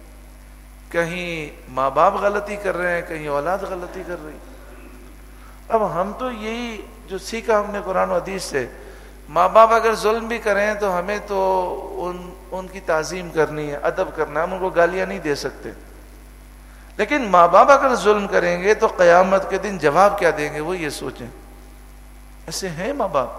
کہیں ماں باپ غلطی کر رہے ہیں، کہیں اولاد غلطی کر رہی. اب ہم تو یہی جو سیکھا ہم نے قرآن و حدیث سے، ماں باپ اگر ظلم بھی کریں تو ہمیں تو ان کی تعظیم کرنی ہے، ادب کرنا ہے، ہم ان کو گالیاں نہیں دے سکتے. لیکن ماں باپ اگر ظلم کریں گے تو قیامت کے دن جواب کیا دیں گے، وہ یہ سوچیں. ایسے ہیں ماں باپ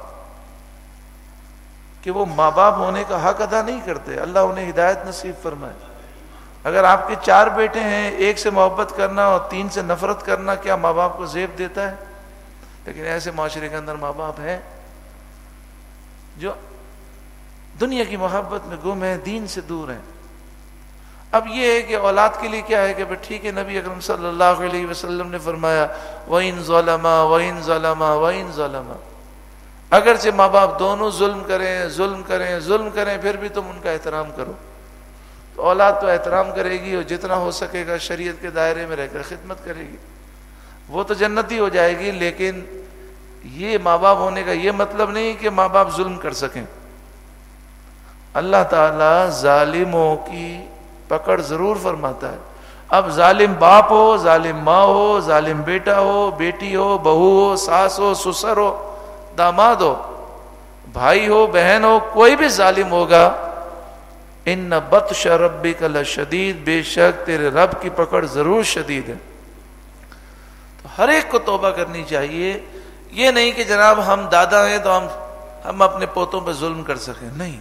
کہ وہ ماں باپ ہونے کا حق ادا نہیں کرتے. اللہ انہیں ہدایت نصیب فرمائے. اگر آپ کے 4 بیٹے ہیں، ایک سے محبت کرنا اور 3 سے نفرت کرنا کیا ماں باپ کو زیب دیتا ہے؟ لیکن ایسے معاشرے کے اندر ماں باپ ہیں جو دنیا کی محبت میں گم ہیں، دین سے دور ہیں۔ اب یہ ہے کہ اولاد کے لیے کیا ہے کہ ٹھیک ہے، نبی اکرم صلی اللہ علیہ وسلم نے فرمایا وَإِن ظَلَمَا وَإِن ظَلَمَا وَإِن ظَلَمَا، اگرچہ ماں باپ دونوں ظلم کریں پھر بھی تم ان کا احترام کرو۔ تو اولاد تو احترام کرے گی اور جتنا ہو سکے گا شریعت کے دائرے میں رہ کر خدمت کرے گی، وہ تو جنتی ہو جائے گی۔ لیکن یہ ماں باپ ہونے کا یہ مطلب نہیں کہ ماں باپ ظلم کر سکیں۔ اللہ تعالیٰ ظالموں کی پکڑ ضرور فرماتا ہے۔ اب ظالم باپ ہو، ظالم ماں ہو، ظالم بیٹا ہو، بیٹی ہو، بہو ہو، ساس ہو، سسر ہو، داماد ہو، بھائی ہو، بہن ہو، کوئی بھی ظالم ہوگا، ان بطش ربک لشدید، بے شک تیرے رب کی پکڑ ضرور شدید ہے۔ تو ہر ایک کو توبہ کرنی چاہیے۔ یہ نہیں کہ جناب ہم دادا ہیں تو ہم اپنے پوتوں پہ ظلم کر سکیں، نہیں،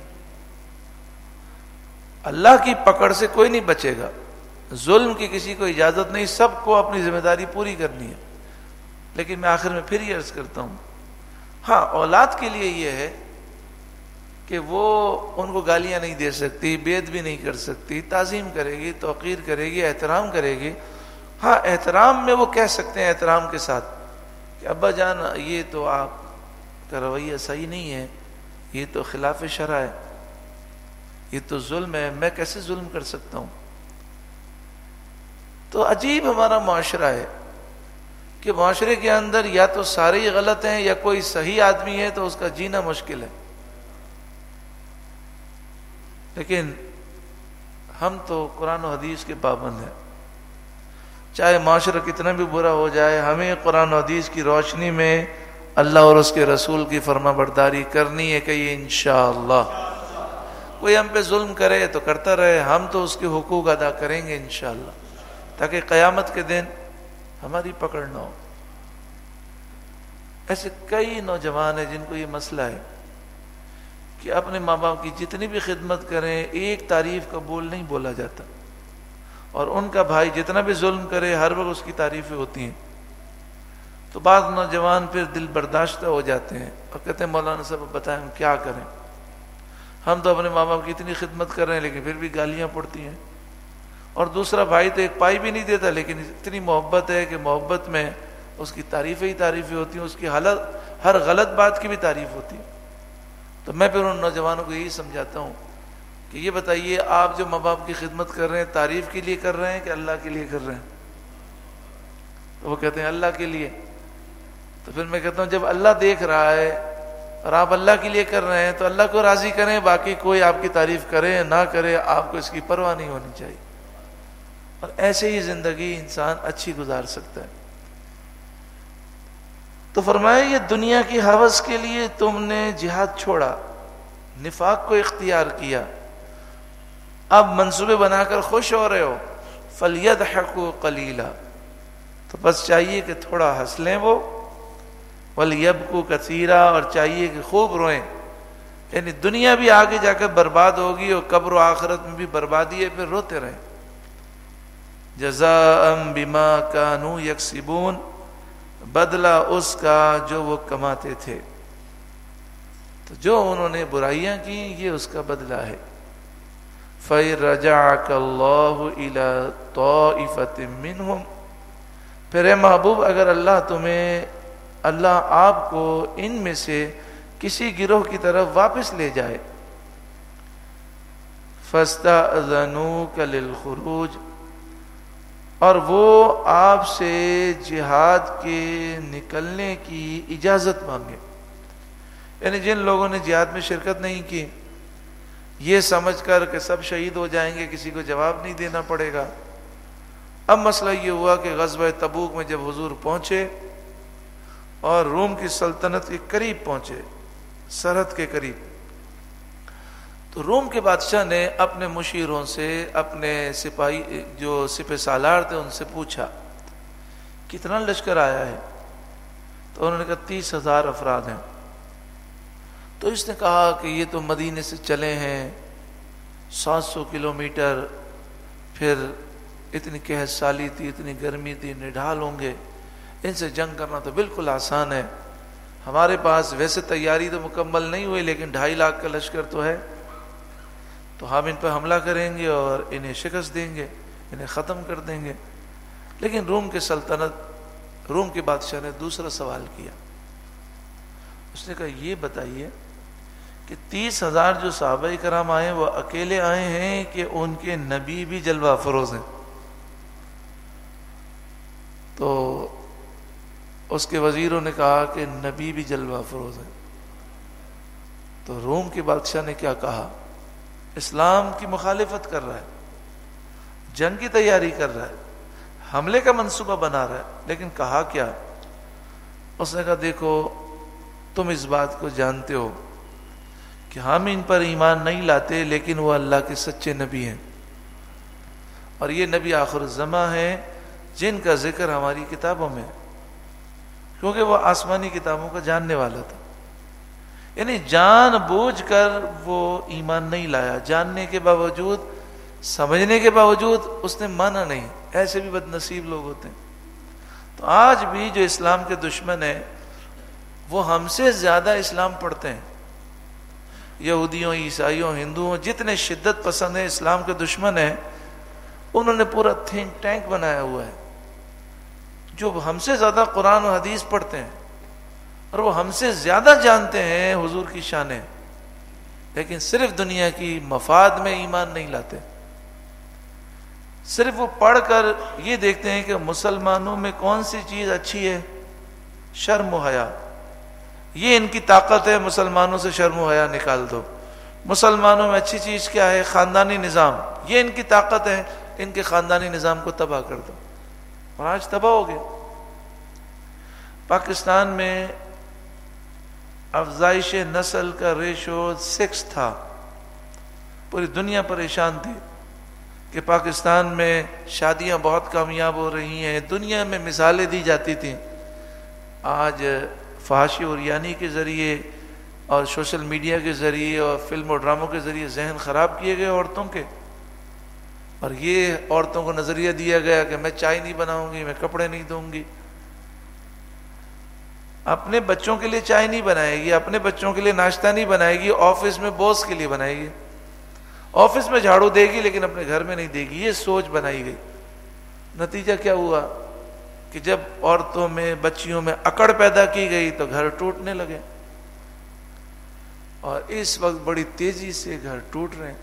اللہ کی پکڑ سے کوئی نہیں بچے گا، ظلم کی کسی کو اجازت نہیں، سب کو اپنی ذمہ داری پوری کرنی ہے۔ لیکن میں آخر میں پھر یہ عرض کرتا ہوں، ہاں اولاد کے لیے یہ ہے کہ وہ ان کو گالیاں نہیں دے سکتی، بیعت بھی نہیں کر سکتی، تعظیم کرے گی، توقیر کرے گی، احترام کرے گی۔ ہاں احترام میں وہ کہہ سکتے ہیں احترام کے ساتھ کہ ابا جان یہ تو آپ کا رویہ صحیح نہیں ہے، یہ تو خلاف شرع ہے، یہ تو ظلم ہے، میں کیسے ظلم کر سکتا ہوں۔ تو عجیب ہمارا معاشرہ ہے کہ معاشرے کے اندر یا تو سارے ہی غلط ہیں یا کوئی صحیح آدمی ہے تو اس کا جینا مشکل ہے۔ لیکن ہم تو قرآن و حدیث کے پابند ہیں، چاہے معاشرہ کتنا بھی برا ہو جائے، ہمیں قرآن و حدیث کی روشنی میں اللہ اور اس کے رسول کی فرما برداری کرنی ہے۔ کہ یہ انشاءاللہ کوئی ہم پہ ظلم کرے تو کرتا رہے، ہم تو اس کے حقوق ادا کریں گے انشاءاللہ، تاکہ قیامت کے دن ہماری پکڑ نہ ہو۔ ایسے کئی نوجوان ہیں جن کو یہ مسئلہ ہے کہ اپنے ماں باپ کی جتنی بھی خدمت کریں ایک تعریف کا بول نہیں بولا جاتا، اور ان کا بھائی جتنا بھی ظلم کرے ہر وقت اس کی تعریفیں ہوتی ہیں۔ تو بعض نوجوان پھر دل برداشتہ ہو جاتے ہیں اور کہتے ہیں مولانا صاحب بتائیں ہم کیا کریں، ہم تو اپنے ماں باپ کی اتنی خدمت کر رہے ہیں لیکن پھر بھی گالیاں پڑتی ہیں، اور دوسرا بھائی تو ایک پائی بھی نہیں دیتا لیکن اتنی محبت ہے کہ محبت میں اس کی تعریفیں ہی تعریفیں ہوتی ہیں، اس کی ہر غلط بات کی بھی تعریف ہوتی ہے۔ تو میں پھر ان نوجوانوں کو یہی سمجھاتا ہوں کہ یہ بتائیے آپ جو ماں باپ کی خدمت کر رہے ہیں تعریف کے لیے کر رہے ہیں کہ اللہ کے لیے کر رہے ہیں؟ تو وہ کہتے ہیں اللہ کے لیے۔ تو پھر میں کہتا ہوں جب اللہ دیکھ رہا ہے اور آپ اللہ کے لیے کر رہے ہیں تو اللہ کو راضی کریں، باقی کوئی آپ کی تعریف کرے نہ کرے آپ کو اس کی پرواہ نہیں ہونی چاہیے، اور ایسے ہی زندگی انسان اچھی گزار سکتا ہے۔ تو فرمایا یہ دنیا کی ہوس کے لیے تم نے جہاد چھوڑا، نفاق کو اختیار کیا، اب منصوبے بنا کر خوش ہو رہے ہو، فَلْيَضْحَكُوا قَلِيلًا، تو بس چاہیے کہ تھوڑا ہنس لیں وہ، وَلْيَبْكُوا كَثِيرًا، اور چاہیے کہ خوب روئیں، یعنی دنیا بھی آگے جا کر برباد ہوگی اور قبر و آخرت میں بھی بربادی ہے، پھر روتے رہیں۔ جزاء بما كانوا يكسبون، بدلہ اس کا جو وہ کماتے تھے، تو جو انہوں نے برائیاں کی یہ اس کا بدلہ ہے۔ فَإِن رَجَعَكَ اللَّهُ إِلَىٰ طَائِفَةٍ مِّنْهُمْ، پھر اے محبوب اگر اللہ آپ کو ان میں سے کسی گروہ کی طرف واپس لے جائے، فَاسْتَأْذَنُوكَ لِلْخُرُوجِ، اور وہ آپ سے جہاد کے نکلنے کی اجازت مانگے، یعنی جن لوگوں نے جہاد میں شرکت نہیں کی یہ سمجھ کر کہ سب شہید ہو جائیں گے کسی کو جواب نہیں دینا پڑے گا۔ اب مسئلہ یہ ہوا کہ غزوہ تبوک میں جب حضور پہنچے اور روم کی سلطنت کے قریب پہنچے، سرحد کے قریب، تو روم کے بادشاہ نے اپنے مشیروں سے، اپنے سپاہی جو سپہ سالار تھے ان سے پوچھا کتنا لشکر آیا ہے؟ تو انہوں نے کہا 30,000 افراد ہیں۔ تو اس نے کہا کہ یہ تو مدینے سے چلے ہیں 700 کلومیٹر، پھر اتنی قحط سالی تھی، اتنی گرمی تھی، نڈھال ہوں گے، ان سے جنگ کرنا تو بالکل آسان ہے. ہمارے پاس ویسے تیاری تو مکمل نہیں ہوئی لیکن 2.5 لاکھ کا لشکر تو ہے، تو ہم ان پہ حملہ کریں گے اور انہیں شکست دیں گے، انہیں ختم کر دیں گے. لیکن روم کے بادشاہ نے دوسرا سوال کیا. اس نے کہا یہ بتائیے کہ 30,000 جو صحابہ کرام آئے وہ اکیلے آئے ہیں کہ ان کے نبی بھی جلوہ افروز ہیں؟ تو اس کے وزیروں نے کہا کہ نبی بھی جلوہ افروز ہیں. تو روم کے بادشاہ نے کیا کہا؟ اسلام کی مخالفت کر رہا ہے، جنگ کی تیاری کر رہا ہے، حملے کا منصوبہ بنا رہا ہے، لیکن کہا کیا؟ اس نے کہا دیکھو تم اس بات کو جانتے ہو کہ ہم ان پر ایمان نہیں لاتے لیکن وہ اللہ کے سچے نبی ہیں، اور یہ نبی آخر الزماں ہیں جن کا ذکر ہماری کتابوں میں، کیونکہ وہ آسمانی کتابوں کا جاننے والا تھا. یعنی جان بوجھ کر وہ ایمان نہیں لایا، جاننے کے باوجود، سمجھنے کے باوجود اس نے مانا نہیں. ایسے بھی بد نصیب لوگ ہوتے ہیں. تو آج بھی جو اسلام کے دشمن ہیں وہ ہم سے زیادہ اسلام پڑھتے ہیں. یہودیوں، عیسائیوں، ہندوؤں، جتنے شدت پسند ہیں، اسلام کے دشمن ہیں، انہوں نے پورا تھنک ٹینک بنایا ہوا ہے جو ہم سے زیادہ قرآن و حدیث پڑھتے ہیں اور وہ ہم سے زیادہ جانتے ہیں حضور کی شانیں، لیکن صرف دنیا کی مفاد میں ایمان نہیں لاتے. صرف وہ پڑھ کر یہ دیکھتے ہیں کہ مسلمانوں میں کون سی چیز اچھی ہے، شرم و حیا، یہ ان کی طاقت ہے، مسلمانوں سے شرم و حیا نکال دو. مسلمانوں میں اچھی چیز کیا ہے؟ خاندانی نظام، یہ ان کی طاقت ہے، ان کے خاندانی نظام کو تباہ کر دو. اور آج تباہ ہو گیا. پاکستان میں افزائش نسل کا ریشو 6 تھا. پوری دنیا پریشان تھی کہ پاکستان میں شادیاں بہت کامیاب ہو رہی ہیں، دنیا میں مثالیں دی جاتی تھیں. آج فحاشی اور یعنی کے ذریعے اور سوشل میڈیا کے ذریعے اور فلم اور ڈراموں کے ذریعے ذہن خراب کیے گئے عورتوں کے، اور یہ عورتوں کو نظریہ دیا گیا کہ میں چائے نہیں بناؤں گی، میں کپڑے نہیں دھوں گی. اپنے بچوں کے لیے چائے نہیں بنائے گی، اپنے بچوں کے لیے ناشتہ نہیں بنائے گی، آفس میں باس کے لیے بنائے گی. آفس میں جھاڑو دے گی لیکن اپنے گھر میں نہیں دے گی. یہ سوچ بنائی گئی. نتیجہ کیا ہوا کہ جب عورتوں میں، بچیوں میں اکڑ پیدا کی گئی تو گھر ٹوٹنے لگے، اور اس وقت بڑی تیزی سے گھر ٹوٹ رہے ہیں.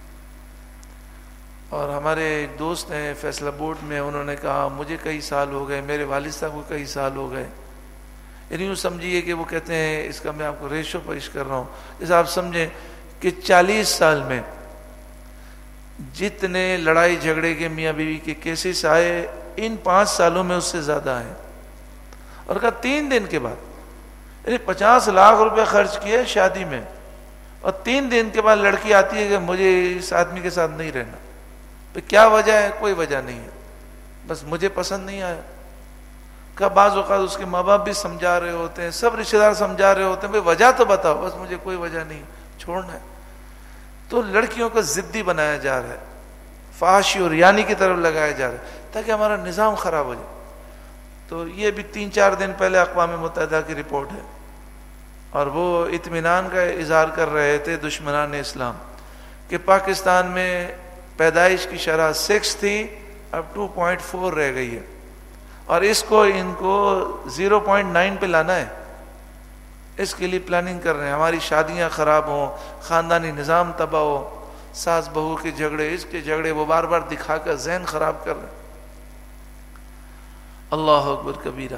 اور ہمارے ایک دوست ہیں فیصلہ بورڈ میں، انہوں نے کہا مجھے کئی سال ہو گئے، میرے والد صاحب کو کئی سال ہو گئے. یعنی یوں سمجھیے کہ وہ کہتے ہیں، اس کا میں آپ کو ریشو پیش کر رہا ہوں، جیسے آپ سمجھیں کہ 40 سال میں جتنے لڑائی جھگڑے کے میاں بیوی کے کیسز آئے، ان 5 سالوں میں اس سے زیادہ آئے. اور کہا 3 دن کے بعد، یعنی 50 لاکھ روپے خرچ کیے شادی میں، اور 3 دن کے بعد لڑکی آتی ہے کہ مجھے اس آدمی کے ساتھ نہیں رہنا. تو کیا وجہ ہے؟ کوئی وجہ نہیں ہے، بس مجھے پسند نہیں آیا. کہ بعض اوقات اس کے ماں باپ بھی سمجھا رہے ہوتے ہیں، سب رشتے دار سمجھا رہے ہوتے ہیں، بھائی وجہ تو بتاؤ. بس مجھے کوئی وجہ نہیں، چھوڑنا ہے. تو لڑکیوں کو ضدی بنایا جا رہا ہے، فحاشی اور یعنی کی طرف لگایا جا رہا ہے تاکہ ہمارا نظام خراب ہو جائے. تو یہ بھی 3-4 دن پہلے اقوام متحدہ کی رپورٹ ہے، اور وہ اطمینان کا اظہار کر رہے تھے دشمنان اسلام کہ پاکستان میں پیدائش کی شرح 6 تھی، اب 2.4 رہ گئی ہے، اور اس کو ان کو 0.9 پہ لانا ہے. اس کے لیے پلاننگ کر رہے ہیں. ہماری شادیاں خراب ہوں، خاندانی نظام تباہ ہو، ساس بہو کے جھگڑے، اس کے جھگڑے، وہ بار بار دکھا کر ذہن خراب کر رہے ہیں. اللہ اکبر کبیرہ.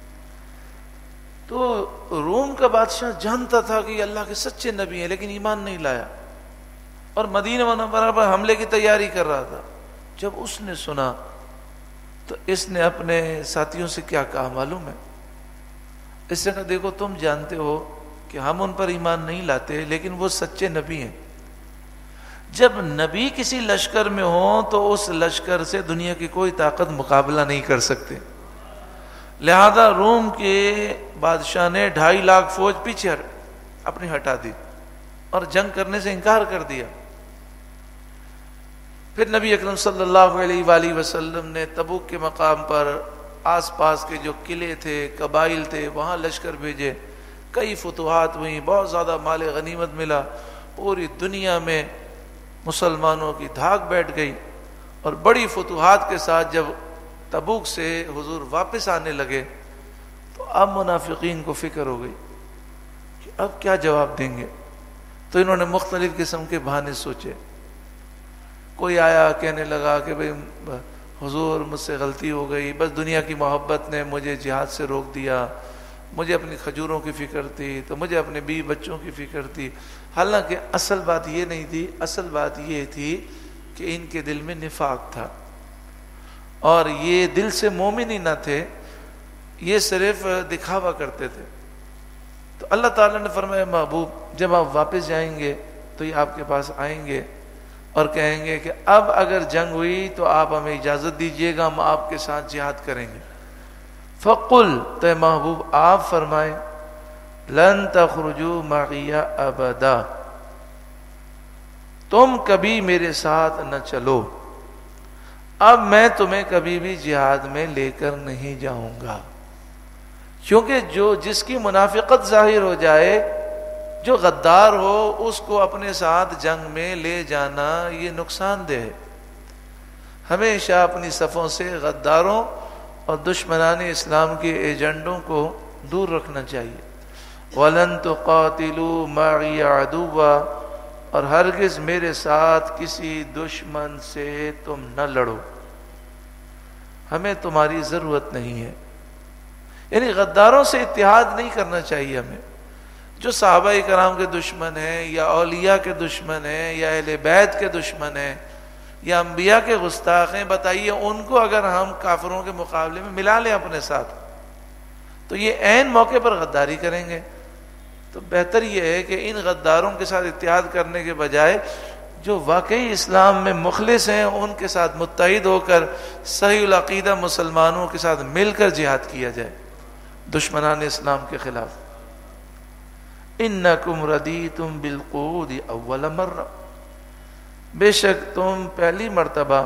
تو روم کا بادشاہ جانتا تھا کہ یہ اللہ کے سچے نبی ہیں، لیکن ایمان نہیں لایا، اور مدینہ منورہ پر حملے کی تیاری کر رہا تھا. جب اس نے سنا تو اس نے اپنے ساتھیوں سے کیا کہا معلوم ہے؟ اس نے کہا دیکھو تم جانتے ہو کہ ہم ان پر ایمان نہیں لاتے، لیکن وہ سچے نبی ہیں. جب نبی کسی لشکر میں ہوں تو اس لشکر سے دنیا کی کوئی طاقت مقابلہ نہیں کر سکتے. لہذا روم کے بادشاہ نے 2.5 لاکھ فوج پیچھے اپنی ہٹا دی اور جنگ کرنے سے انکار کر دیا. پھر نبی اکرم صلی اللہ علیہ وآلہ وسلم نے تبوک کے مقام پر آس پاس کے جو قلعے تھے، قبائل تھے، وہاں لشکر بھیجے، کئی فتوحات ہوئیں، بہت زیادہ مال غنیمت ملا، پوری دنیا میں مسلمانوں کی دھاک بیٹھ گئی، اور بڑی فتوحات کے ساتھ جب تبوک سے حضور واپس آنے لگے تو اب منافقین کو فکر ہو گئی کہ اب کیا جواب دیں گے، تو انہوں نے مختلف قسم کے بہانے سوچے۔ کوئی آیا کہنے لگا کہ بھئی حضور مجھ سے غلطی ہو گئی، بس دنیا کی محبت نے مجھے جہاد سے روک دیا، مجھے اپنی کھجوروں کی فکر تھی، تو مجھے اپنے بیوی بچوں کی فکر تھی۔ حالانکہ اصل بات یہ نہیں تھی، اصل بات یہ تھی کہ ان کے دل میں نفاق تھا، اور یہ دل سے مومن ہی نہ تھے، یہ صرف دکھاوا کرتے تھے۔ تو اللہ تعالیٰ نے فرمایا محبوب جب آپ واپس جائیں گے تو یہ آپ کے پاس آئیں گے اور کہیں گے کہ اب اگر جنگ ہوئی تو آپ ہمیں اجازت دیجئے گا، ہم آپ کے ساتھ جہاد کریں گے۔ فقل، تو اے محبوب آپ فرمائیں لن تخرجوا معی ابدا، تم کبھی میرے ساتھ نہ چلو، اب میں تمہیں کبھی بھی جہاد میں لے کر نہیں جاؤں گا، کیونکہ جس کی منافقت ظاہر ہو جائے، جو غدار ہو، اس کو اپنے ساتھ جنگ میں لے جانا یہ نقصان دہ ہے۔ ہمیشہ اپنی صفوں سے غداروں اور دشمنان اسلام کے ایجنڈوں کو دور رکھنا چاہیے۔ وَلَن تُقَاتِلُوا مَعِيَ عَدُوًّا، اور ہرگز میرے ساتھ کسی دشمن سے تم نہ لڑو، ہمیں تمہاری ضرورت نہیں ہے۔ یعنی غداروں سے اتحاد نہیں کرنا چاہیے ہمیں۔ جو صحابہ کرام کے دشمن ہیں، یا اولیاء کے دشمن ہیں، یا اہل بیت کے دشمن ہیں، یا انبیاء کے گستاخ ہیں، بتائیے ان کو اگر ہم کافروں کے مقابلے میں ملا لیں اپنے ساتھ تو یہ عین موقع پر غداری کریں گے۔ تو بہتر یہ ہے کہ ان غداروں کے ساتھ اتحاد کرنے کے بجائے جو واقعی اسلام میں مخلص ہیں ان کے ساتھ متحد ہو کر صحیح العقیدہ مسلمانوں کے ساتھ مل کر جہاد کیا جائے دشمنان اسلام کے خلاف۔ انکم ردیتم بالقعود اول مرہ، بے شک تم پہلی مرتبہ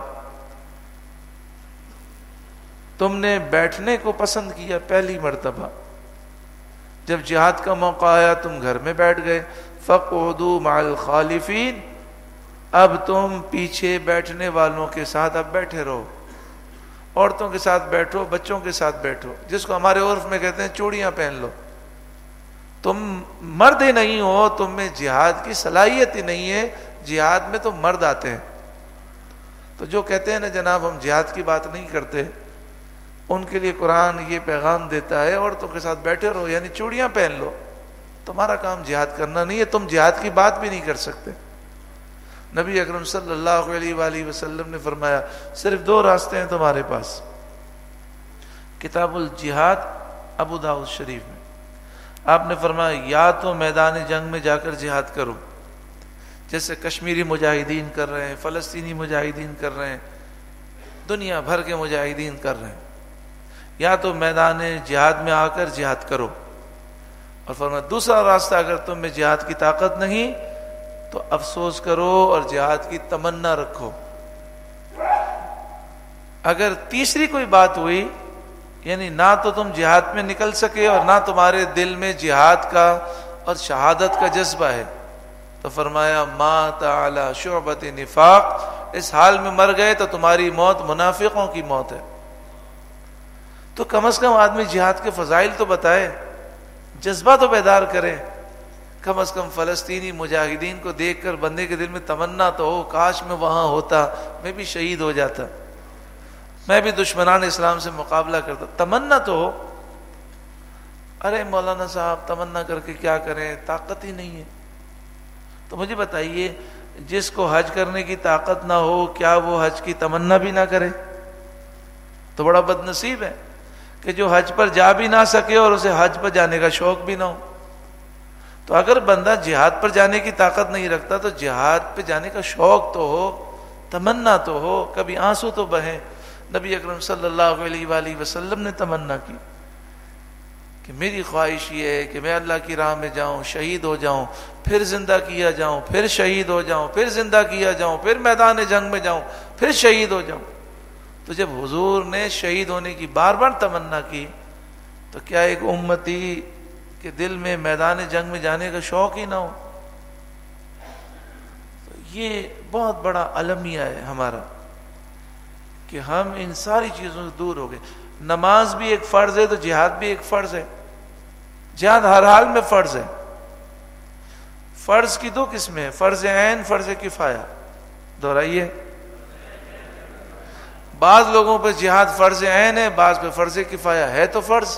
تم نے بیٹھنے کو پسند کیا، پہلی مرتبہ جب جہاد کا موقع آیا تم گھر میں بیٹھ گئے۔ فقعدوا مع الخالفین، اب تم پیچھے بیٹھنے والوں کے ساتھ اب بیٹھے رہو، عورتوں کے ساتھ بیٹھو، بچوں کے ساتھ بیٹھو، جس کو ہمارے عرف میں کہتے ہیں چوڑیاں پہن لو۔ تم مرد ہی نہیں ہو، تم میں جہاد کی صلاحیت ہی نہیں ہے، جہاد میں تو مرد آتے ہیں۔ تو جو کہتے ہیں نا جناب ہم جہاد کی بات نہیں کرتے، ان کے لیے قرآن یہ پیغام دیتا ہے عورتوں کے ساتھ بیٹھے رہو، یعنی چوڑیاں پہن لو، تمہارا کام جہاد کرنا نہیں ہے، تم جہاد کی بات بھی نہیں کر سکتے۔ نبی اکرم صلی اللہ علیہ وآلہ وسلم نے فرمایا صرف دو راستے ہیں تمہارے پاس۔ کتاب الجہاد ابو داؤد شریف میں آپ نے فرمایا یا تو میدان جنگ میں جا کر جہاد کرو، جیسے کشمیری مجاہدین کر رہے ہیں، فلسطینی مجاہدین کر رہے ہیں، دنیا بھر کے مجاہدین کر رہے ہیں، یا تو میدان جہاد میں آ کر جہاد کرو۔ اور فرمایا دوسرا راستہ اگر تم میں جہاد کی طاقت نہیں تو افسوس کرو اور جہاد کی تمنا رکھو۔ اگر تیسری کوئی بات ہوئی، یعنی نہ تو تم جہاد میں نکل سکے اور نہ تمہارے دل میں جہاد کا اور شہادت کا جذبہ ہے، تو فرمایا مات علی شعبۃ نفاق، اس حال میں مر گئے تو تمہاری موت منافقوں کی موت ہے۔ تو کم از کم آدمی جہاد کے فضائل تو بتائے، جذبہ تو بیدار کرے، کم از کم فلسطینی مجاہدین کو دیکھ کر بندے کے دل میں تمنا تو ہو کاش میں وہاں ہوتا، میں بھی شہید ہو جاتا، میں بھی دشمنان اسلام سے مقابلہ کرتا، تمنا تو ہو۔ ارے مولانا صاحب تمنا کر کے کیا کریں، طاقت ہی نہیں ہے۔ تو مجھے بتائیے جس کو حج کرنے کی طاقت نہ ہو کیا وہ حج کی تمنا بھی نہ کرے؟ تو بڑا بد نصیب ہے کہ جو حج پر جا بھی نہ سکے اور اسے حج پر جانے کا شوق بھی نہ ہو۔ تو اگر بندہ جہاد پر جانے کی طاقت نہیں رکھتا تو جہاد پہ جانے کا شوق تو ہو، تمنا تو ہو، کبھی آنسو تو بہیں۔ نبی اکرم صلی اللہ علیہ وآلہ وسلم نے تمنا کی کہ میری خواہش یہ ہے کہ میں اللہ کی راہ میں جاؤں، شہید ہو جاؤں، پھر زندہ کیا جاؤں، پھر شہید ہو جاؤں، پھر زندہ کیا جاؤں، پھر میدان جنگ میں جاؤں، پھر شہید ہو جاؤں. تو جب حضور نے شہید ہونے کی بار بار تمنا کی تو کیا ایک امتی کے دل میں میدان جنگ میں جانے کا شوق ہی نہ ہو؟ یہ بہت بڑا المیہ ہے ہمارا کہ ہم ان ساری چیزوں سے دور ہو گئے. نماز بھی ایک فرض ہے تو جہاد بھی ایک فرض ہے. جہاد ہر حال میں فرض ہے. فرض کی دو قسمیں ہیں، فرض عین، فرض کفایہ. دہرائیے، بعض لوگوں پہ جہاد فرض عین ہے، بعض پہ فرض کفایہ ہے. تو فرض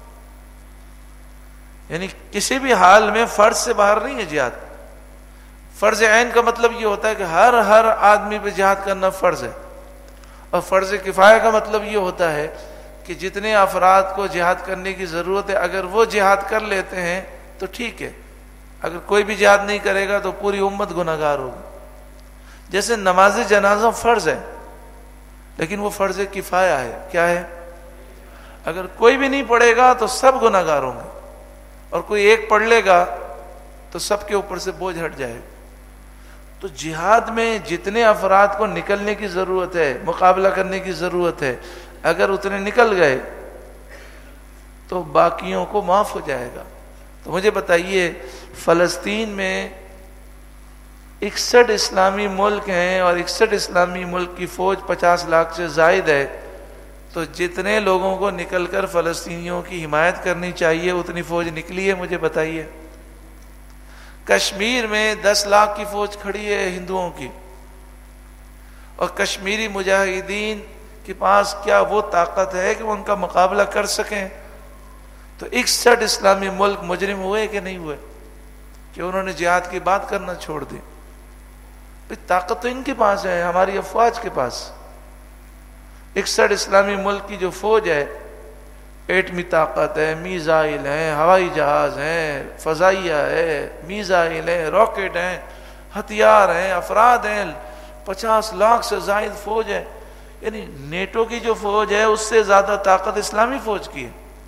یعنی کسی بھی حال میں فرض سے باہر نہیں ہے جہاد. فرض عین کا مطلب یہ ہوتا ہے کہ ہر آدمی پہ جہاد کرنا فرض ہے. اور فرض کفایہ کا مطلب یہ ہوتا ہے کہ جتنے افراد کو جہاد کرنے کی ضرورت ہے اگر وہ جہاد کر لیتے ہیں تو ٹھیک ہے، اگر کوئی بھی جہاد نہیں کرے گا تو پوری امت گناہگار ہوگی. جیسے نماز جنازہ فرض ہے لیکن وہ فرض کفایہ ہے. کیا ہے؟ اگر کوئی بھی نہیں پڑھے گا تو سب گناہگار ہوں گے، اور کوئی ایک پڑھ لے گا تو سب کے اوپر سے بوجھ ہٹ جائے. تو جہاد میں جتنے افراد کو نکلنے کی ضرورت ہے، مقابلہ کرنے کی ضرورت ہے، اگر اتنے نکل گئے تو باقیوں کو معاف ہو جائے گا. تو مجھے بتائیے، فلسطین میں 61 اسلامی ملک ہیں اور 61 اسلامی ملک کی فوج 50 لاکھ سے زائد ہے. تو جتنے لوگوں کو نکل کر فلسطینیوں کی حمایت کرنی چاہیے اتنی فوج نکلی ہے؟ مجھے بتائیے. کشمیر میں 10 لاکھ کی فوج کھڑی ہے ہندوؤں کی، اور کشمیری مجاہدین کے پاس کیا وہ طاقت ہے کہ وہ ان کا مقابلہ کر سکیں؟ تو 61 اسلامی ملک مجرم ہوئے کہ نہیں ہوئے کہ انہوں نے جہاد کی بات کرنا چھوڑ دی؟ طاقت تو ان کے پاس ہے، ہماری افواج کے پاس. 61 اسلامی ملک کی جو فوج ہے، ایٹمی طاقت ہے، میزائل ہیں، ہوائی جہاز ہیں، فضائیہ ہے، میزائل ہیں، راکٹ ہیں، ہتھیار ہیں، افراد ہیں، 50 لاکھ سے زائد فوج ہے. یعنی نیٹو کی جو فوج ہے اس سے زیادہ طاقت اسلامی فوج کی ہے.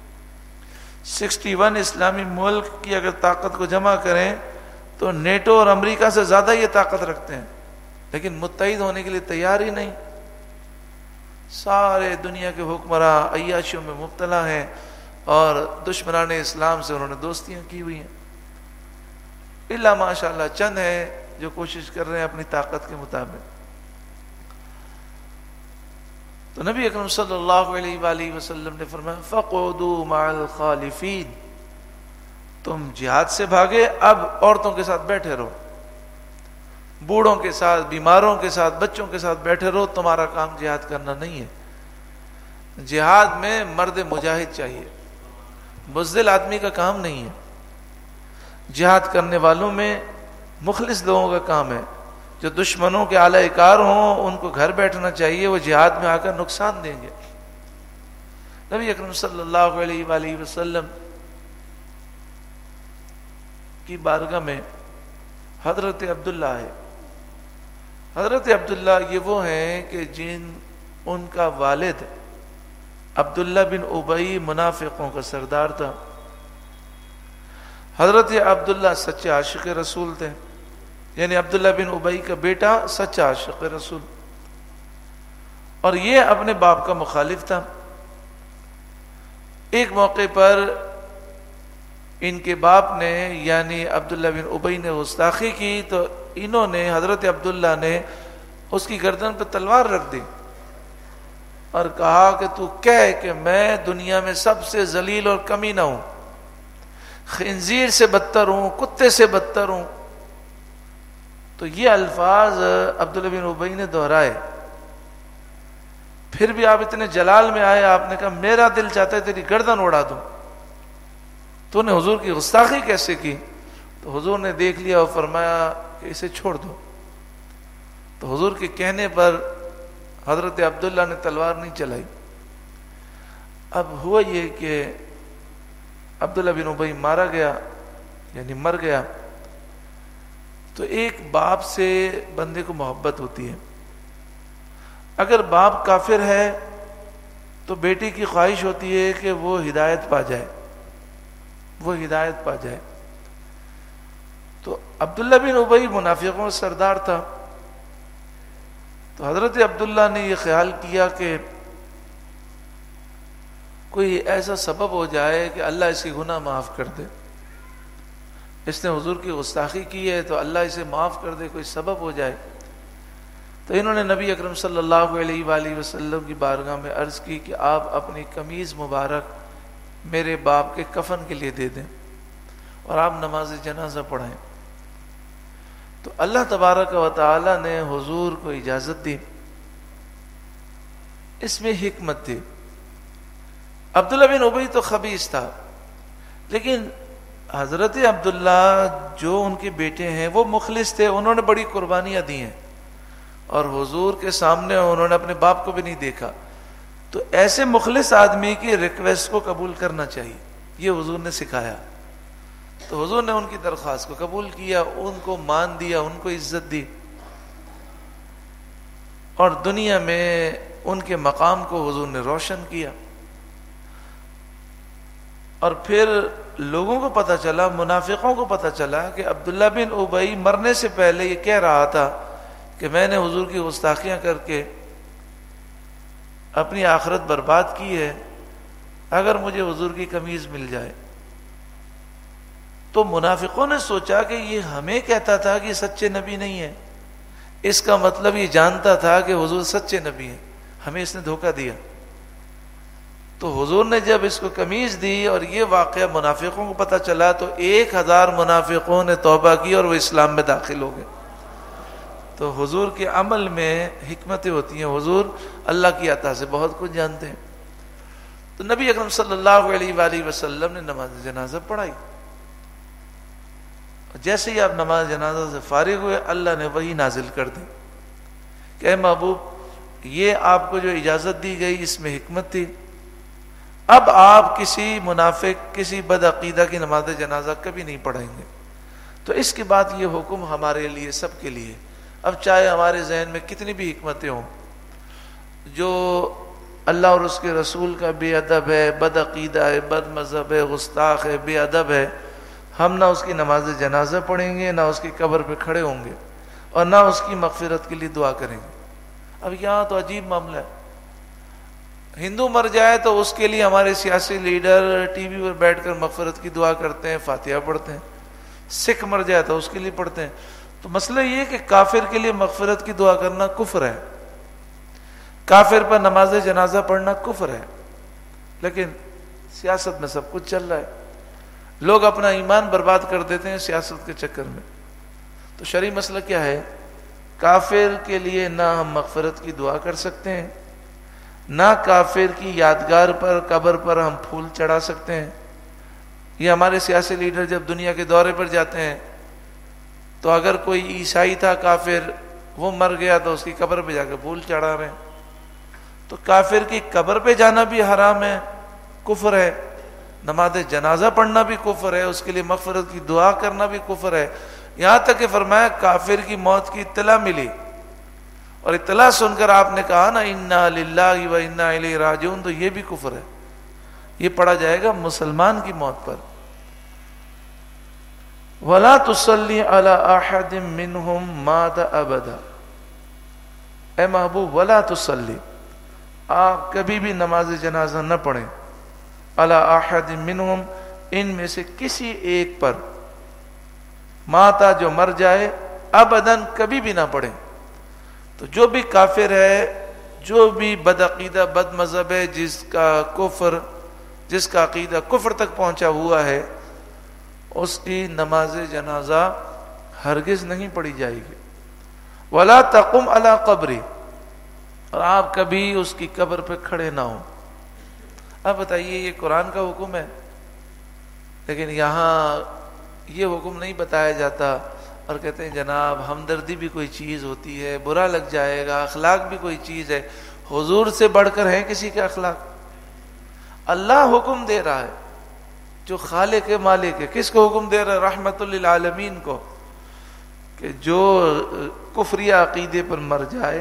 61 اسلامی ملک کی اگر طاقت کو جمع کریں تو نیٹو اور امریکہ سے زیادہ یہ طاقت رکھتے ہیں، لیکن متحد ہونے کے لیے تیار ہی نہیں. سارے دنیا کے حکمراں عیاشیوں میں مبتلا ہیں اور دشمنان اسلام سے انہوں نے دوستیاں کی ہوئی ہیں. الا ماشاء اللہ چند ہیں جو کوشش کر رہے ہیں اپنی طاقت کے مطابق. تو نبی اکرم صلی اللہ علیہ وآلہ وسلم نے فرمایا فَقُعُدُوا مَعَ الْخَالِفِينَ، تم جہاد سے بھاگے، اب عورتوں کے ساتھ بیٹھے رہو، بوڑھوں کے ساتھ، بیماروں کے ساتھ، بچوں کے ساتھ بیٹھے رہو. تمہارا کام جہاد کرنا نہیں ہے. جہاد میں مرد مجاہد چاہیے، بزدل آدمی کا کام نہیں ہے. جہاد کرنے والوں میں مخلص لوگوں کا کام ہے. جو دشمنوں کے اعلی کار ہوں ان کو گھر بیٹھنا چاہیے، وہ جہاد میں آ کر نقصان دیں گے. نبی اکرم صلی اللہ علیہ وآلہ وسلم کی بارگاہ میں حضرت عبداللہ ہے. حضرت عبداللہ یہ وہ ہیں کہ ان کا والد عبداللہ بن ابی منافقوں کا سردار تھا. حضرت عبداللہ سچے عاشق رسول تھے، یعنی عبداللہ بن ابی کا بیٹا سچا عاشق رسول، اور یہ اپنے باپ کا مخالف تھا. ایک موقع پر ان کے باپ نے یعنی عبداللہ بن ابی نے گستاخی کی تو انہوں نے، حضرت عبداللہ نے اس کی گردن پہ تلوار رکھ دی اور کہا کہ تو کہہ کہ میں دنیا میں سب سے ذلیل اور کمینہ ہوں، خنزیر سے بدتر ہوں، کتے سے بدتر ہوں. تو یہ الفاظ عبداللہ بن ابی نے دہرائے. پھر بھی آپ اتنے جلال میں آئے، آپ نے کہا میرا دل چاہتا ہے تیری گردن اڑا دوں. تو نے حضور کی گستاخی کیسے کی؟ تو حضور نے دیکھ لیا اور فرمایا کہ اسے چھوڑ دو. تو حضور کے کہنے پر حضرت عبداللہ نے تلوار نہیں چلائی. اب ہوا یہ کہ عبداللہ بن ابی مارا گیا، یعنی مر گیا. تو ایک باپ سے بندے کو محبت ہوتی ہے. اگر باپ کافر ہے تو بیٹی کی خواہش ہوتی ہے کہ وہ ہدایت پا جائے، وہ ہدایت پا جائے۔ تو عبداللہ بن ابی منافقوں کا سردار تھا، تو حضرت عبداللہ نے یہ خیال کیا کہ کوئی ایسا سبب ہو جائے کہ اللہ اس کی گناہ معاف کر دے، اس نے حضور کی گستاخی کی ہے تو اللہ اسے معاف کر دے، کوئی سبب ہو جائے۔ تو انہوں نے نبی اکرم صلی اللہ علیہ وآلہ وسلم کی بارگاہ میں عرض کی کہ آپ اپنی قمیض مبارک میرے باپ کے کفن کے لیے دے دیں اور آپ نماز جنازہ پڑھائیں۔ تو اللہ تبارک و تعالی نے حضور کو اجازت دی۔ اس میں حکمت تھی۔ عبداللہ بن ابی تو خبیث تھا، لیکن حضرت عبداللہ جو ان کے بیٹے ہیں وہ مخلص تھے، انہوں نے بڑی قربانیاں دی ہیں اور حضور کے سامنے انہوں نے اپنے باپ کو بھی نہیں دیکھا۔ تو ایسے مخلص آدمی کی ریکویسٹ کو قبول کرنا چاہیے، یہ حضور نے سکھایا۔ تو حضور نے ان کی درخواست کو قبول کیا، ان کو مان دیا، ان کو عزت دی، اور دنیا میں ان کے مقام کو حضور نے روشن کیا۔ اور پھر لوگوں کو پتہ چلا، منافقوں کو پتہ چلا کہ عبداللہ بن ابی مرنے سے پہلے یہ کہہ رہا تھا کہ میں نے حضور کی گستاخیاں کر کے اپنی آخرت برباد کی ہے، اگر مجھے حضور کی قمیض مل جائے۔ تو منافقوں نے سوچا کہ یہ ہمیں کہتا تھا کہ سچے نبی نہیں ہے، اس کا مطلب یہ جانتا تھا کہ حضور سچے نبی ہیں، ہمیں اس نے دھوکہ دیا۔ تو حضور نے جب اس کو قمیض دی اور یہ واقعہ منافقوں کو پتہ چلا تو 1000 منافقوں نے توبہ کی اور وہ اسلام میں داخل ہو گئے۔ تو حضور کے عمل میں حکمتیں ہوتی ہیں، حضور اللہ کی عطا سے بہت کچھ جانتے ہیں۔ تو نبی اکرم صلی اللہ علیہ وآلہ وسلم نے نماز جنازہ پڑھائی۔ جیسے ہی آپ نماز جنازہ سے فارغ ہوئے، اللہ نے وحی نازل کر دی کہ اے محبوب، یہ آپ کو جو اجازت دی گئی اس میں حکمت تھی، اب آپ کسی منافق، کسی بد عقیدہ کی نماز جنازہ کبھی نہیں پڑھیں گے۔ تو اس کے بعد یہ حکم ہمارے لیے، سب کے لیے، اب چاہے ہمارے ذہن میں کتنی بھی حکمتیں ہوں، جو اللہ اور اس کے رسول کا بے ادب ہے، بد عقیدہ ہے، بد مذہب ہے، گستاخ ہے، بے ادب ہے، ہم نہ اس کی نماز جنازہ پڑھیں گے، نہ اس کی قبر پہ کھڑے ہوں گے، اور نہ اس کی مغفرت کے لیے دعا کریں گے۔ اب یہاں تو عجیب معاملہ ہے، ہندو مر جائے تو اس کے لیے ہمارے سیاسی لیڈر ٹی وی پر بیٹھ کر مغفرت کی دعا کرتے ہیں، فاتحہ پڑھتے ہیں، سکھ مر جائے تو اس کے لیے پڑھتے ہیں۔ تو مسئلہ یہ کہ کافر کے لیے مغفرت کی دعا کرنا کفر ہے، کافر پر نماز جنازہ پڑھنا کفر ہے، لیکن سیاست میں سب کچھ چل رہا ہے، لوگ اپنا ایمان برباد کر دیتے ہیں سیاست کے چکر میں۔ تو شرعی مسئلہ کیا ہے؟ کافر کے لیے نہ ہم مغفرت کی دعا کر سکتے ہیں، نہ کافر کی یادگار پر، قبر پر ہم پھول چڑھا سکتے ہیں۔ یہ ہمارے سیاسی لیڈر جب دنیا کے دورے پر جاتے ہیں تو اگر کوئی عیسائی تھا کافر، وہ مر گیا تو اس کی قبر پہ جا کے پھول چڑھا رہے ہیں۔ تو کافر کی قبر پہ جانا بھی حرام ہے، کفر ہے، نماز جنازہ پڑھنا بھی کفر ہے، اس کے لیے مغفرت کی دعا کرنا بھی کفر ہے۔ یہاں تک کہ فرمایا کافر کی موت کی اطلاع ملی اور اطلاع سن کر آپ نے کہا نا انا للہ و انا الیہ راجعون، تو یہ بھی کفر ہے، یہ پڑھا جائے گا مسلمان کی موت پر۔ وَلَا تُصَلِّ عَلَىٰ أَحَدٍ مِّنْهُمْ مَاتَ أَبَدًا، اے محبوب وَلَا تُصَلِّ، آپ کبھی بھی نماز جنازہ نہ پڑھیں، عَلَىٰ أَحَدٍ مِّنْهُمْ، ان میں سے کسی ایک پر، ماتا جو مر جائے، ابداً کبھی بھی نہ پڑھیں۔ تو جو بھی کافر ہے، جو بھی بد عقیدہ، بد مذہب ہے، جس کا عقیدہ کفر تک پہنچا ہوا ہے، اس کی نماز جنازہ ہرگز نہیں پڑھی جائے گی۔ وَلَا تَقُمْ عَلَىٰ قَبْرِ، اور آپ کبھی اس کی قبر پہ کھڑے نہ ہوں۔ اب بتائیے، یہ قرآن کا حکم ہے، لیکن یہاں یہ حکم نہیں بتایا جاتا اور کہتے ہیں جناب ہمدردی بھی کوئی چیز ہوتی ہے، برا لگ جائے گا، اخلاق بھی کوئی چیز ہے۔ حضور سے بڑھ کر ہیں کسی کے اخلاق؟ اللہ حکم دے رہا ہے، جو خالق مالک ہے، کس کو حکم دے رہا ہے؟ رحمت للعالمین کو، کہ جو کفریہ عقیدے پر مر جائے،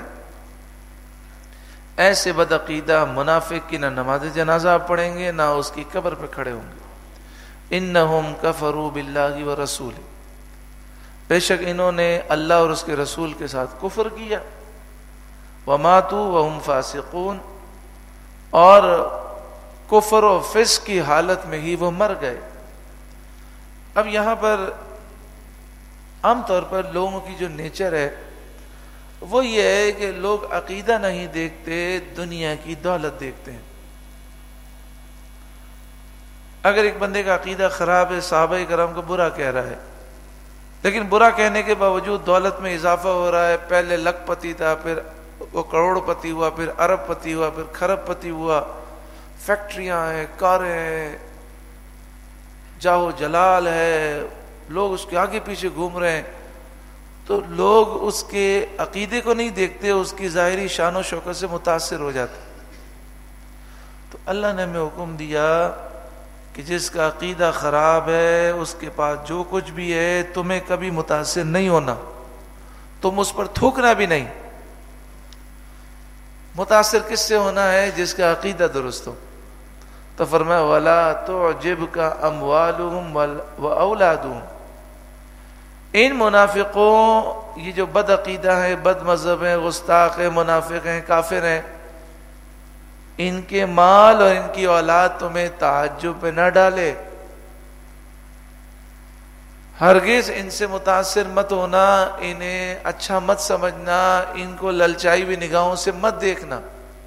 ایسے بدعقیدہ منافق کی نہ نماز جنازہ پڑھیں گے، نہ اس کی قبر پہ کھڑے ہوں گے۔ انہم کفروا باللہ ورسولہ، بے شک انہوں نے اللہ اور اس کے رسول کے ساتھ کفر کیا، وماتوا وہم فاسقون، اور کفر و فسق کی حالت میں ہی وہ مر گئے۔ اب یہاں پر عام طور پر لوگوں کی جو نیچر ہے وہ یہ ہے کہ لوگ عقیدہ نہیں دیکھتے، دنیا کی دولت دیکھتے ہیں۔ اگر ایک بندے کا عقیدہ خراب ہے، صحابہ کرام کو برا کہہ رہا ہے، لیکن برا کہنے کے باوجود دولت میں اضافہ ہو رہا ہے، پہلے لاکھ پتی تھا، پھر وہ کروڑ پتی ہوا، پھر ارب پتی ہوا، پھر کھرب پتی ہوا، فیکٹریاں ہیں، کاریں ہیں، جاہو جلال ہے، لوگ اس کے آگے پیچھے گھوم رہے ہیں، تو لوگ اس کے عقیدے کو نہیں دیکھتے، اس کی ظاہری شان و شوکت سے متاثر ہو جاتے۔ تو اللہ نے ہمیں حکم دیا کہ جس کا عقیدہ خراب ہے اس کے پاس جو کچھ بھی ہے تمہیں کبھی متاثر نہیں ہونا، تم اس پر تھوکنا بھی نہیں۔ متاثر کس سے ہونا ہے؟ جس کا عقیدہ درست ہو۔ تو فرمایا وَلَا تُعْجِبْكَ أَمْوَالُهُمْ وَأَوْلَادُهُمْ، ان منافقوں، یہ جو بد عقیدہ ہیں، بد مذہب ہیں، گستاخ ہیں، منافق ہیں، کافر ہیں، ان کے مال اور ان کی اولاد تمہیں تعجب میں نہ ڈالے، ہرگز ان سے متاثر مت ہونا، انہیں اچھا مت سمجھنا، ان کو للچائی ہوئی نگاہوں سے مت دیکھنا۔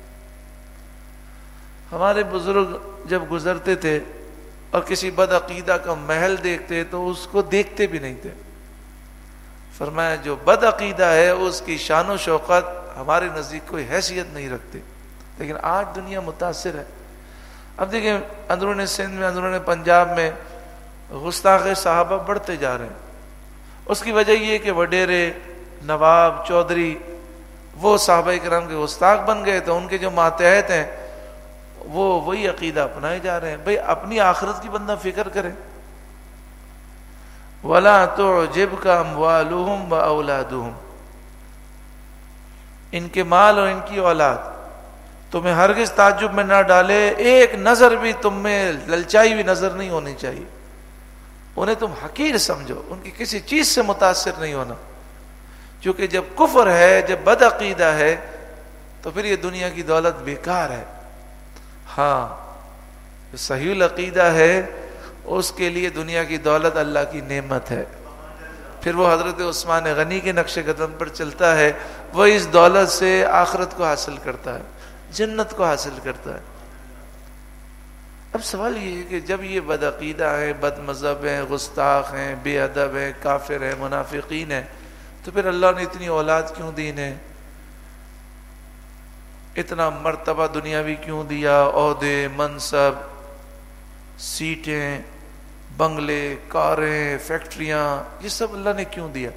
ہمارے بزرگ جب گزرتے تھے اور کسی بد عقیدہ کا محل دیکھتے تو اس کو دیکھتے بھی نہیں تھے۔ فرمایا جو بد عقیدہ ہے اس کی شان و شوکت ہمارے نزدیک کوئی حیثیت نہیں رکھتے، لیکن آج دنیا متاثر ہے۔ اب دیکھیں اندرون سندھ میں، اندرون پنجاب میں گستاخ صحابہ بڑھتے جا رہے ہیں۔ اس کی وجہ یہ کہ وڈیرے، نواب، چودھری وہ صحابہ کرام کے گستاخ بن گئے، تو ان کے جو ماتحت ہیں وہ وہی عقیدہ اپنائے جا رہے ہیں۔ بھئی اپنی آخرت کی بندہ فکر کرے۔ وَلَا تُعْجِبْكَ أَمْوَالُهُمْ وَأَوْلَادُهُمْ، ان کے مال اور ان کی اولاد تمہیں ہرگز تعجب میں نہ ڈالے، ایک نظر بھی تم میں للچائی ہوئی نظر نہیں ہونی چاہیے، انہیں تم حقیر سمجھو، ان کی کسی چیز سے متاثر نہیں ہونا، کیونکہ جب کفر ہے، جب بد عقیدہ ہے تو پھر یہ دنیا کی دولت بیکار ہے۔ ہاں جو صحیح العقیدہ ہے اس کے لیے دنیا کی دولت اللہ کی نعمت ہے۔ پھر وہ حضرت عثمان غنی کے نقش قدم پر چلتا ہے، وہ اس دولت سے آخرت کو حاصل کرتا ہے، جنت کو حاصل کرتا ہے۔ اب سوال یہ ہے کہ جب یہ بد عقیدہ ہیں، بد مذہب ہیں، گستاخ ہیں، بے ادب ہیں، کافر ہیں، منافقین ہیں، تو پھر اللہ نے اتنی اولاد کیوں دی انہیں؟ اتنا مرتبہ دنیاوی کیوں دیا؟ عہدے، منصب، سیٹیں، بنگلے، کاریں، فیکٹریاں، یہ سب اللہ نے کیوں دیا؟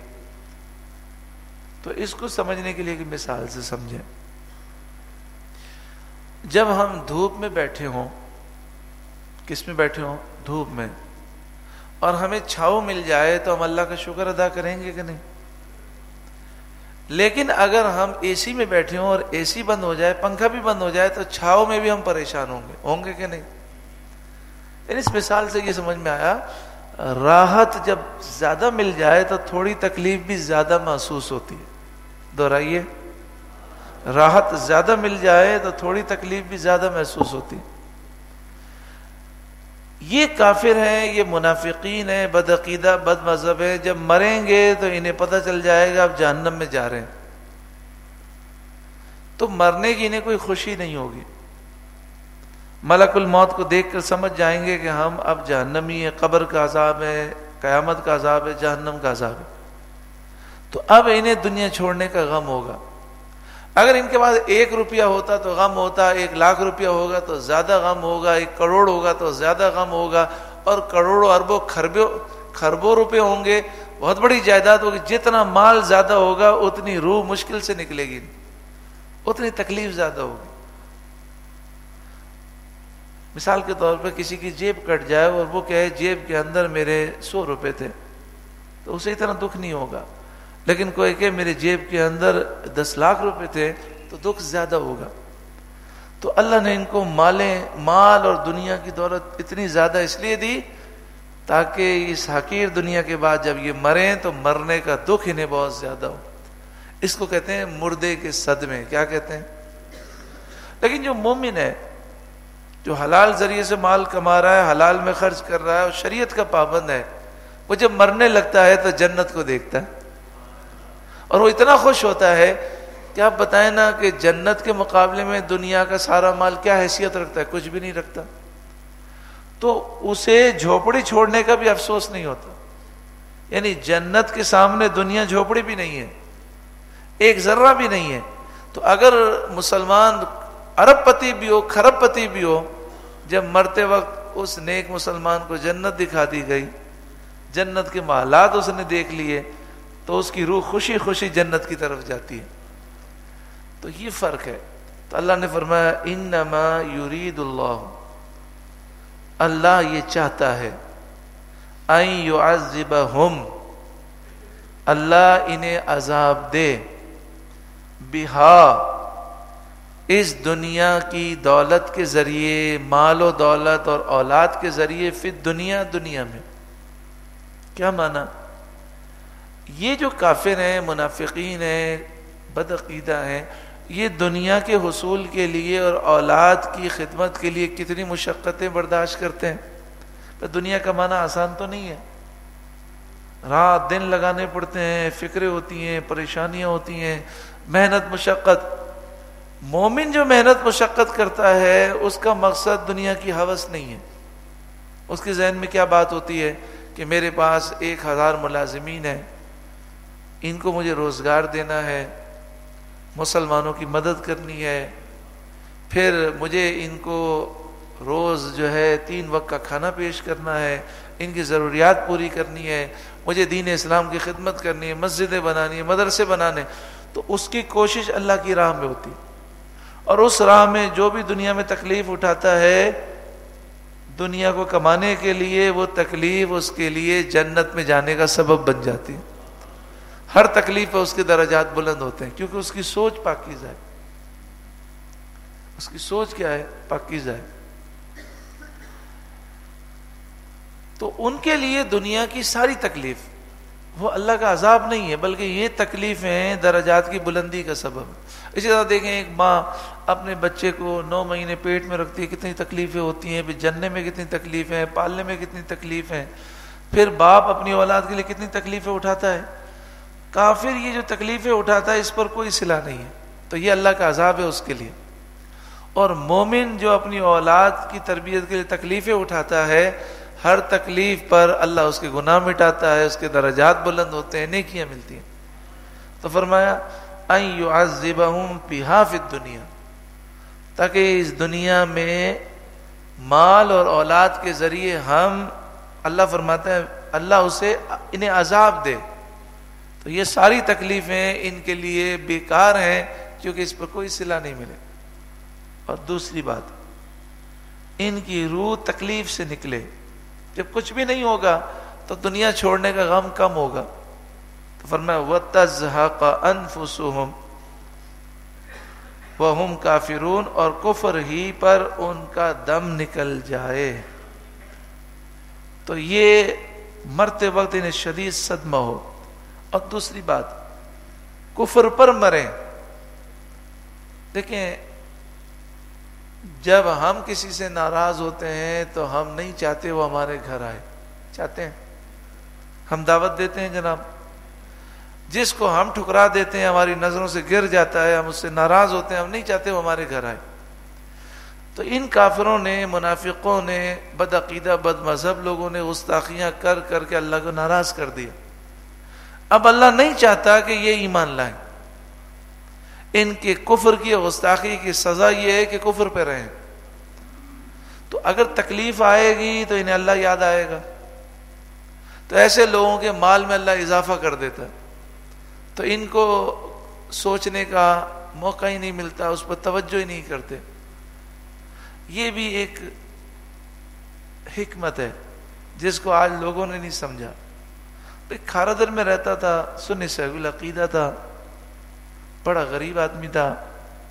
تو اس کو سمجھنے کے لیے ایک مثال سے سمجھیں۔ جب ہم دھوپ میں بیٹھے ہوں، کس میں بیٹھے ہوں؟ دھوپ میں، اور ہمیں چھاؤں مل جائے تو ہم اللہ کا شکر ادا کریں گے کہ نہیں؟ لیکن اگر ہم اے سی میں بیٹھے ہوں اور اے سی بند ہو جائے، پنکھا بھی بند ہو جائے، تو چھاؤں میں بھی ہم پریشان ہوں گے کہ نہیں؟ اس مثال سے یہ سمجھ میں آیا، راحت جب زیادہ مل جائے تو تھوڑی تکلیف بھی زیادہ محسوس ہوتی ہے۔ دہرائیے، راحت زیادہ مل جائے تو تھوڑی تکلیف بھی زیادہ محسوس ہوتی ہے۔ یہ کافر ہیں، یہ منافقین ہیں، بد عقیدہ، بد مذہب ہیں، جب مریں گے تو انہیں پتہ چل جائے گا اب جہنم میں جا رہے ہیں، تو مرنے کی انہیں کوئی خوشی نہیں ہوگی۔ ملک الموت کو دیکھ کر سمجھ جائیں گے کہ ہم اب جہنمی ہیں، قبر کا عذاب ہے، قیامت کا عذاب ہے، جہنم کا عذاب ہے، تو اب انہیں دنیا چھوڑنے کا غم ہوگا۔ اگر ان کے پاس 1 روپیہ ہوتا تو غم ہوتا، 1,00,000 روپیہ ہوگا تو زیادہ غم ہوگا، 1 کروڑ ہوگا تو زیادہ غم ہوگا، اور کروڑوں اربوں خربوں روپے ہوں گے، بہت بڑی جائیداد ہوگی، جتنا مال زیادہ ہوگا اتنی روح مشکل سے نکلے گی، اتنی تکلیف زیادہ ہوگی۔ مثال کے طور پر کسی کی جیب کٹ جائے اور وہ کہے جیب کے اندر میرے 100 روپے تھے، تو اسے اتنا دکھ نہیں ہوگا، لیکن کوئی کہ میرے جیب کے اندر 10 لاکھ روپے تھے تو دکھ زیادہ ہوگا۔ تو اللہ نے ان کو مال اور دنیا کی دولت اتنی زیادہ اس لیے دی تاکہ اس حقیر دنیا کے بعد جب یہ مریں تو مرنے کا دکھ انہیں بہت زیادہ ہو. اس کو کہتے ہیں مردے کے صدمے. کیا کہتے ہیں؟ لیکن جو مومن ہے، جو حلال ذریعے سے مال کما رہا ہے، حلال میں خرچ کر رہا ہے اور شریعت کا پابند ہے، وہ جب مرنے لگتا ہے تو جنت کو دیکھتا ہے اور وہ اتنا خوش ہوتا ہے کہ آپ بتائیں نا کہ جنت کے مقابلے میں دنیا کا سارا مال کیا حیثیت رکھتا ہے؟ کچھ بھی نہیں رکھتا. تو اسے جھوپڑی چھوڑنے کا بھی افسوس نہیں ہوتا. یعنی جنت کے سامنے دنیا جھوپڑی بھی نہیں ہے، ایک ذرہ بھی نہیں ہے. تو اگر مسلمان ارب پتی بھی ہو، کھرب پتی بھی ہو، جب مرتے وقت اس نیک مسلمان کو جنت دکھا دی گئی، جنت کے محلات اس نے دیکھ لیے، تو اس کی روح خوشی خوشی جنت کی طرف جاتی ہے. تو یہ فرق ہے. تو اللہ نے فرمایا انما یرید اللہ، اللہ یہ چاہتا ہے ان یعذبہم، اللہ انہیں عذاب دے، بہا، اس دنیا کی دولت کے ذریعے، مال و دولت اور اولاد کے ذریعے، فی الدنیا، دنیا میں. کیا معنی؟ یہ جو کافر ہیں، منافقین ہیں، بدعقیدہ ہیں، یہ دنیا کے حصول کے لیے اور اولاد کی خدمت کے لیے کتنی مشقتیں برداشت کرتے ہیں. پر دنیا کمانا آسان تو نہیں ہے، رات دن لگانے پڑتے ہیں، فکریں ہوتی ہیں، پریشانیاں ہوتی ہیں، محنت مشقت. مومن جو محنت مشقت کرتا ہے اس کا مقصد دنیا کی ہوس نہیں ہے. اس کے ذہن میں کیا بات ہوتی ہے کہ میرے پاس 1000 ملازمین ہیں، ان کو مجھے روزگار دینا ہے، مسلمانوں کی مدد کرنی ہے، پھر مجھے ان کو روز جو ہے 3 وقت کا کھانا پیش کرنا ہے، ان کی ضروریات پوری کرنی ہے، مجھے دین اسلام کی خدمت کرنی ہے، مسجدیں بنانی ہے، مدرسے بنانے. تو اس کی کوشش اللہ کی راہ میں ہوتی ہے. اور اس راہ میں جو بھی دنیا میں تکلیف اٹھاتا ہے دنیا کو کمانے کے لیے، وہ تکلیف اس کے لیے جنت میں جانے کا سبب بن جاتی ہے. ہر تکلیف پر اس کے درجات بلند ہوتے ہیں، کیونکہ اس کی سوچ پاکیزہ ہے. اس کی سوچ کیا ہے؟ پاکیزہ ہے. تو ان کے لیے دنیا کی ساری تکلیف وہ اللہ کا عذاب نہیں ہے، بلکہ یہ تکلیفیں درجات کی بلندی کا سبب ہے. اسی طرح دیکھیں ایک ماں اپنے بچے کو 9 مہینے پیٹ میں رکھتی ہے، کتنی تکلیفیں ہوتی ہیں، پھر جننے میں کتنی تکلیفیں ہیں، پالنے میں کتنی تکلیفیں. پھر باپ اپنی اولاد کے لیے کتنی تکلیفیں اٹھاتا ہے. کافر یہ جو تکلیفیں اٹھاتا ہے اس پر کوئی صلہ نہیں ہے، تو یہ اللہ کا عذاب ہے اس کے لیے. اور مومن جو اپنی اولاد کی تربیت کے لیے تکلیفیں اٹھاتا ہے، ہر تکلیف پر اللہ اس کے گناہ مٹاتا ہے، اس کے درجات بلند ہوتے ہیں، نیکیاں ملتی ہیں. تو فرمایا ان یعذبہم بہا فی الدنیا، تاکہ اس دنیا میں مال اور اولاد کے ذریعے ہم، اللہ فرماتا ہے اللہ اسے انہیں عذاب دے. تو یہ ساری تکلیفیں ان کے لیے بیکار ہیں کیونکہ اس پر کوئی صلہ نہیں ملے. اور دوسری بات، ان کی روح تکلیف سے نکلے. جب کچھ بھی نہیں ہوگا تو دنیا چھوڑنے کا غم کم ہوگا. تو فرمایا وَتَزْهَقَ أَنفُسُهُمْ وَهُمْ کافرون، اور کفر ہی پر ان کا دم نکل جائے. تو یہ مرتے وقت انہیں شدید صدمہ ہو. اور دوسری بات، کفر پر مریں. دیکھیں جب ہم کسی سے ناراض ہوتے ہیں تو ہم نہیں چاہتے وہ ہمارے گھر آئے. چاہتے ہیں؟ ہم دعوت دیتے ہیں جناب. جس کو ہم ٹھکرا دیتے ہیں، ہماری نظروں سے گر جاتا ہے، ہم اس سے ناراض ہوتے ہیں، ہم نہیں چاہتے وہ ہمارے گھر آئے. تو ان کافروں نے، منافقوں نے، بدعقیدہ بد مذہب لوگوں نے گستاخیاں کر کر کے اللہ کو ناراض کر دیا. اب اللہ نہیں چاہتا کہ یہ ایمان لائیں. ان کے کفر کی گستاخی کی سزا یہ ہے کہ کفر پہ رہیں. تو اگر تکلیف آئے گی تو انہیں اللہ یاد آئے گا. تو ایسے لوگوں کے مال میں اللہ اضافہ کر دیتا ہے، تو ان کو سوچنے کا موقع ہی نہیں ملتا، اس پر توجہ ہی نہیں کرتے. یہ بھی ایک حکمت ہے جس کو آج لوگوں نے نہیں سمجھا. ایک کھارادر میں رہتا تھا، سنی صحیح العقیدہ تھا، بڑا غریب آدمی تھا.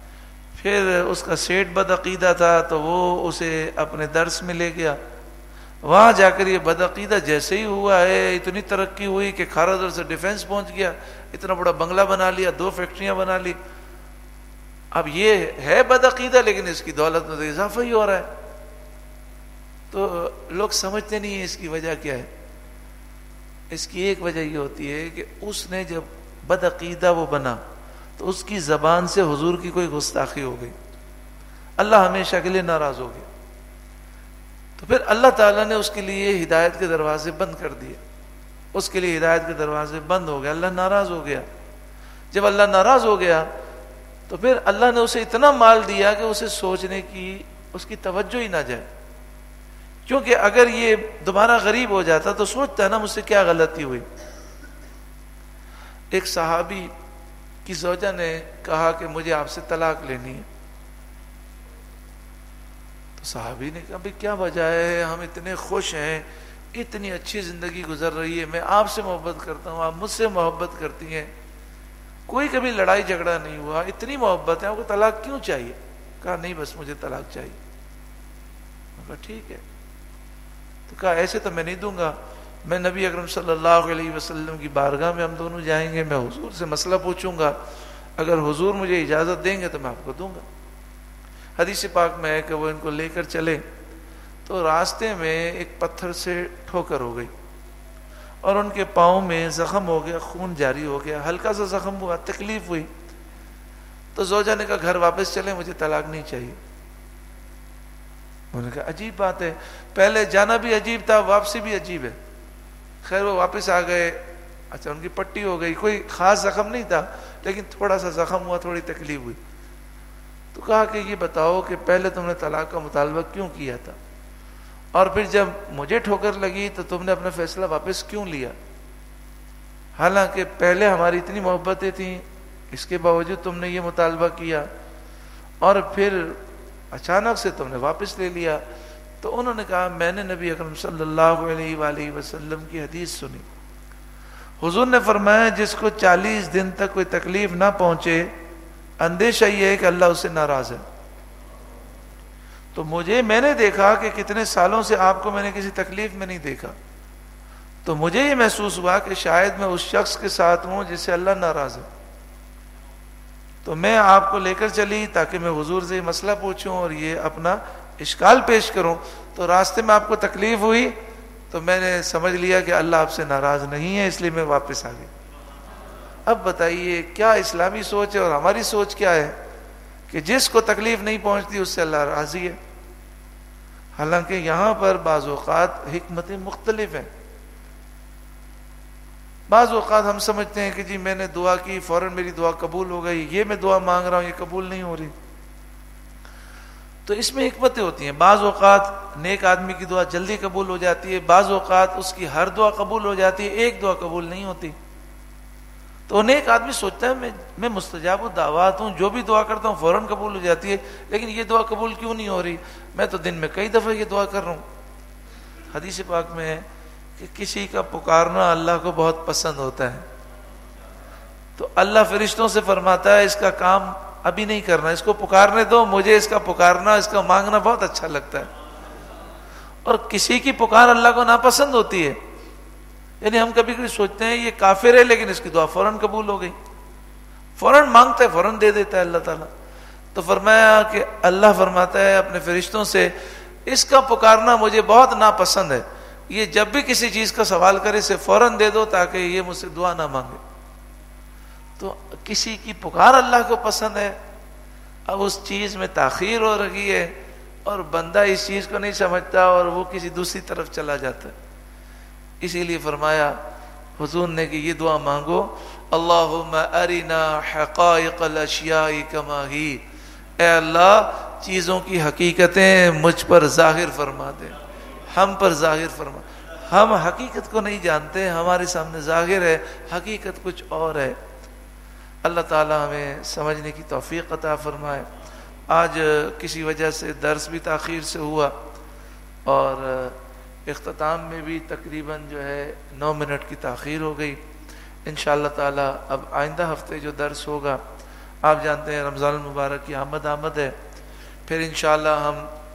پھر اس کا سیٹ بد عقیدہ تھا تو وہ اسے اپنے درس میں لے گیا. وہاں جا کر یہ بدعقیدہ جیسے ہی ہوا ہے، اتنی ترقی ہوئی کہ کھارا در سے ڈیفینس پہنچ گیا، اتنا بڑا بنگلہ بنا لیا، 2 فیکٹریاں بنا لی. اب یہ ہے بدعقیدہ لیکن اس کی دولت میں تو اضافہ ہی ہو رہا ہے. تو لوگ سمجھتے نہیں ہیں اس کی وجہ کیا ہے. اس کی ایک وجہ یہ ہوتی ہے کہ اس نے جب بدعقیدہ وہ بنا تو اس کی زبان سے حضور کی کوئی گستاخی ہو گئی، اللہ ہمیشہ کے لیے ناراض ہو گیا. تو پھر اللہ تعالیٰ نے اس کے لیے ہدایت کے دروازے بند کر دیے، اس کے لیے ہدایت کے دروازے بند ہو گئے، اللہ ناراض ہو گیا. جب اللہ ناراض ہو گیا تو پھر اللہ نے اسے اتنا مال دیا کہ اسے سوچنے کی اس کی توجہ ہی نہ جائے. کیونکہ اگر یہ دوبارہ غریب ہو جاتا تو سوچتا ہے نا مجھ سے کیا غلطی ہوئی. ایک صحابی کی زوجہ نے کہا کہ مجھے آپ سے طلاق لینی ہے. تو صحابی نے کہا بھئی کیا وجہ ہے، ہم اتنے خوش ہیں، اتنی اچھی زندگی گزر رہی ہے، میں آپ سے محبت کرتا ہوں، آپ مجھ سے محبت کرتی ہیں، کوئی کبھی لڑائی جھگڑا نہیں ہوا، اتنی محبت ہے، آپ کو طلاق کیوں چاہیے؟ کہا نہیں بس مجھے طلاق چاہیے. کہا ٹھیک ہے. تو کہا ایسے تو میں نہیں دوں گا، میں نبی اکرم صلی اللہ علیہ وسلم کی بارگاہ میں ہم دونوں جائیں گے، میں حضور سے مسئلہ پوچھوں گا، اگر حضور مجھے اجازت دیں گے تو میں آپ کو دوں گا. حدیث پاک میں ہے کہ وہ ان کو لے کر چلے تو راستے میں ایک پتھر سے ٹھوکر ہو گئی اور ان کے پاؤں میں زخم ہو گیا، خون جاری ہو گیا، ہلکا سا زخم ہوا، تکلیف ہوئی. تو زوجہ نے کہا گھر واپس چلیں، مجھے طلاق نہیں چاہیے. انہوں نے کہا عجیب بات ہے، پہلے جانا بھی عجیب تھا، واپسی بھی عجیب ہے. خیر وہ واپس آ گئے. اچھا ان کی پٹی ہو گئی، کوئی خاص زخم نہیں تھا لیکن تھوڑا سا زخم ہوا، تھوڑی تکلیف ہوئی. تو کہا کہ یہ بتاؤ کہ پہلے تم نے طلاق کا مطالبہ کیوں کیا تھا اور پھر جب مجھے ٹھوکر لگی تو تم نے اپنا فیصلہ واپس کیوں لیا؟ حالانکہ پہلے ہماری اتنی محبتیں تھیں، اس کے باوجود تم نے یہ مطالبہ کیا اور پھر اچانک سے تم نے واپس لے لیا. تو انہوں نے کہا میں نے نبی اکرم صلی اللہ علیہ وآلہ وسلم کی حدیث سنی، حضور نے فرمایا جس کو 40 دن تک کوئی تکلیف نہ پہنچے اندیشہ یہ ہے کہ اللہ اس سے ناراض ہے. تو میں نے دیکھا کہ کتنے سالوں سے آپ کو میں نے کسی تکلیف میں نہیں دیکھا، تو مجھے یہ محسوس ہوا کہ شاید میں اس شخص کے ساتھ ہوں جس سے اللہ ناراض ہے. تو میں آپ کو لے کر چلی تاکہ میں حضور سے یہ مسئلہ پوچھوں اور یہ اپنا اشکال پیش کروں. تو راستے میں آپ کو تکلیف ہوئی تو میں نے سمجھ لیا کہ اللہ آپ سے ناراض نہیں ہے، اس لیے میں واپس آ گئی. اب بتائیے کیا اسلامی سوچ ہے اور ہماری سوچ کیا ہے کہ جس کو تکلیف نہیں پہنچتی اس سے اللہ راضی ہے. حالانکہ یہاں پر بعض اوقات حکمتیں مختلف ہیں. بعض اوقات ہم سمجھتے ہیں کہ جی میں نے دعا کی فوراً میری دعا قبول ہو گئی، یہ میں دعا مانگ رہا ہوں یہ قبول نہیں ہو رہی. تو اس میں حکمتیں ہوتی ہیں. بعض اوقات نیک آدمی کی دعا جلدی قبول ہو جاتی ہے، بعض اوقات اس کی ہر دعا قبول ہو جاتی ہے، ایک دعا قبول نہیں ہوتی. تو نیک آدمی سوچتا ہے میں مستجاب الدعوات ہوں، جو بھی دعا کرتا ہوں فوراً قبول ہو جاتی ہے، لیکن یہ دعا قبول کیوں نہیں ہو رہی؟ میں تو دن میں کئی دفعہ یہ دعا کر رہا ہوں. حدیث پاک میں ہے کہ کسی کا پکارنا اللہ کو بہت پسند ہوتا ہے. تو اللہ فرشتوں سے فرماتا ہے اس کا کام ابھی نہیں کرنا، اس کو پکارنے دو، مجھے اس کا پکارنا اس کا مانگنا بہت اچھا لگتا ہے. اور کسی کی پکار اللہ کو ناپسند ہوتی ہے. یعنی ہم کبھی کبھی سوچتے ہیں یہ کافر ہے لیکن اس کی دعا فوراً قبول ہو گئی، فوراً مانگتا ہے فوراً دے دیتا ہے اللہ تعالیٰ. تو فرمایا کہ اللہ فرماتا ہے اپنے فرشتوں سے اس کا پکارنا مجھے بہت ناپسند ہے، یہ جب بھی کسی چیز کا سوال کرے اسے فوراً دے دو تاکہ یہ مجھ سے دعا نہ مانگے. تو کسی کی پکار اللہ کو پسند ہے، اب اس چیز میں تاخیر ہو رہی ہے اور بندہ اس چیز کو نہیں سمجھتا اور وہ کسی دوسری طرف چلا جاتا ہے. اسی لیے فرمایا حضور نے کہ یہ دعا مانگو اللہم ارنا حقائق الاشیاء کما ہی، اے اللہ چیزوں کی حقیقتیں مجھ پر ظاہر فرما دے، ہم پر ظاہر فرما. ہم حقیقت کو نہیں جانتے، ہمارے سامنے ظاہر ہے، حقیقت کچھ اور ہے. اللہ تعالی ہمیں سمجھنے کی توفیق عطا فرمائے. آج کسی وجہ سے درس بھی تاخیر سے ہوا اور اختتام میں بھی تقریباً جو ہے 9 منٹ کی تاخیر ہو گئی. انشاءاللہ تعالی اب آئندہ ہفتے جو درس ہوگا، آپ جانتے ہیں رمضان المبارک کی آمد ہے، پھر انشاءاللہ ہم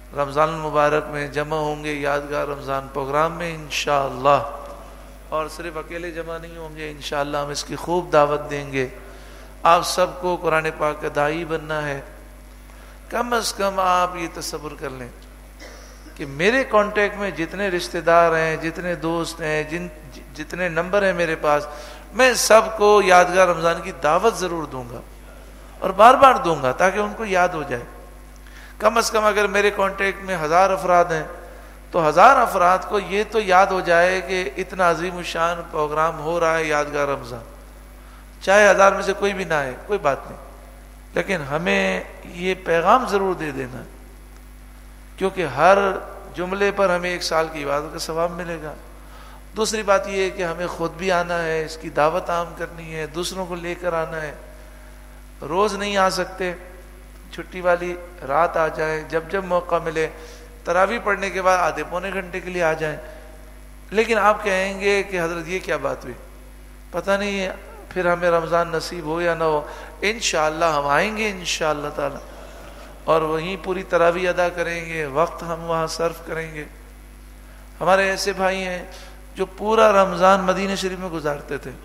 رمضان المبارک میں جمع ہوں گے یادگار رمضان پروگرام میں انشاءاللہ، اور صرف اکیلے جمع نہیں ہوں گے، انشاءاللہ ہم اس کی خوب دعوت دیں گے۔ آپ سب کو قرآن پاک کا داعی بننا ہے۔ کم از کم آپ یہ تصور کر لیں کہ میرے کانٹیکٹ میں جتنے رشتہ دار ہیں، جتنے دوست ہیں، جتنے نمبر ہیں میرے پاس، میں سب کو یادگار رمضان کی دعوت ضرور دوں گا، اور بار بار دوں گا تاکہ ان کو یاد ہو جائے۔ کم از کم اگر میرے کانٹیکٹ میں 1000 افراد ہیں تو 1000 افراد کو یہ تو یاد ہو جائے کہ اتنا عظیم الشان پروگرام ہو رہا ہے یادگار رمضان، چاہے 1000 میں سے کوئی بھی نہ آئے، کوئی بات نہیں، لیکن ہمیں یہ پیغام ضرور دے دینا، کیونکہ ہر جملے پر ہمیں 1 سال کی عبادت کا ثواب ملے گا۔ دوسری بات یہ ہے کہ ہمیں خود بھی آنا ہے، اس کی دعوت عام کرنی ہے، دوسروں کو لے کر آنا ہے۔ روز نہیں آ سکتے، چھٹی والی رات آ جائیں، جب جب موقع ملے، تراویح پڑھنے کے بعد آدھے پونے گھنٹے کے لیے آ جائیں۔ لیکن آپ کہیں گے کہ حضرت یہ کیا بات ہوئی، پتہ نہیں ہے پھر ہمیں رمضان نصیب ہو یا نہ ہو، انشاءاللہ ہم آئیں گے انشاءاللہ تعالی، اور وہیں پوری تراویح ادا کریں گے، وقت ہم وہاں صرف کریں گے۔ ہمارے ایسے بھائی ہیں جو پورا رمضان مدینہ شریف میں گزارتے تھے،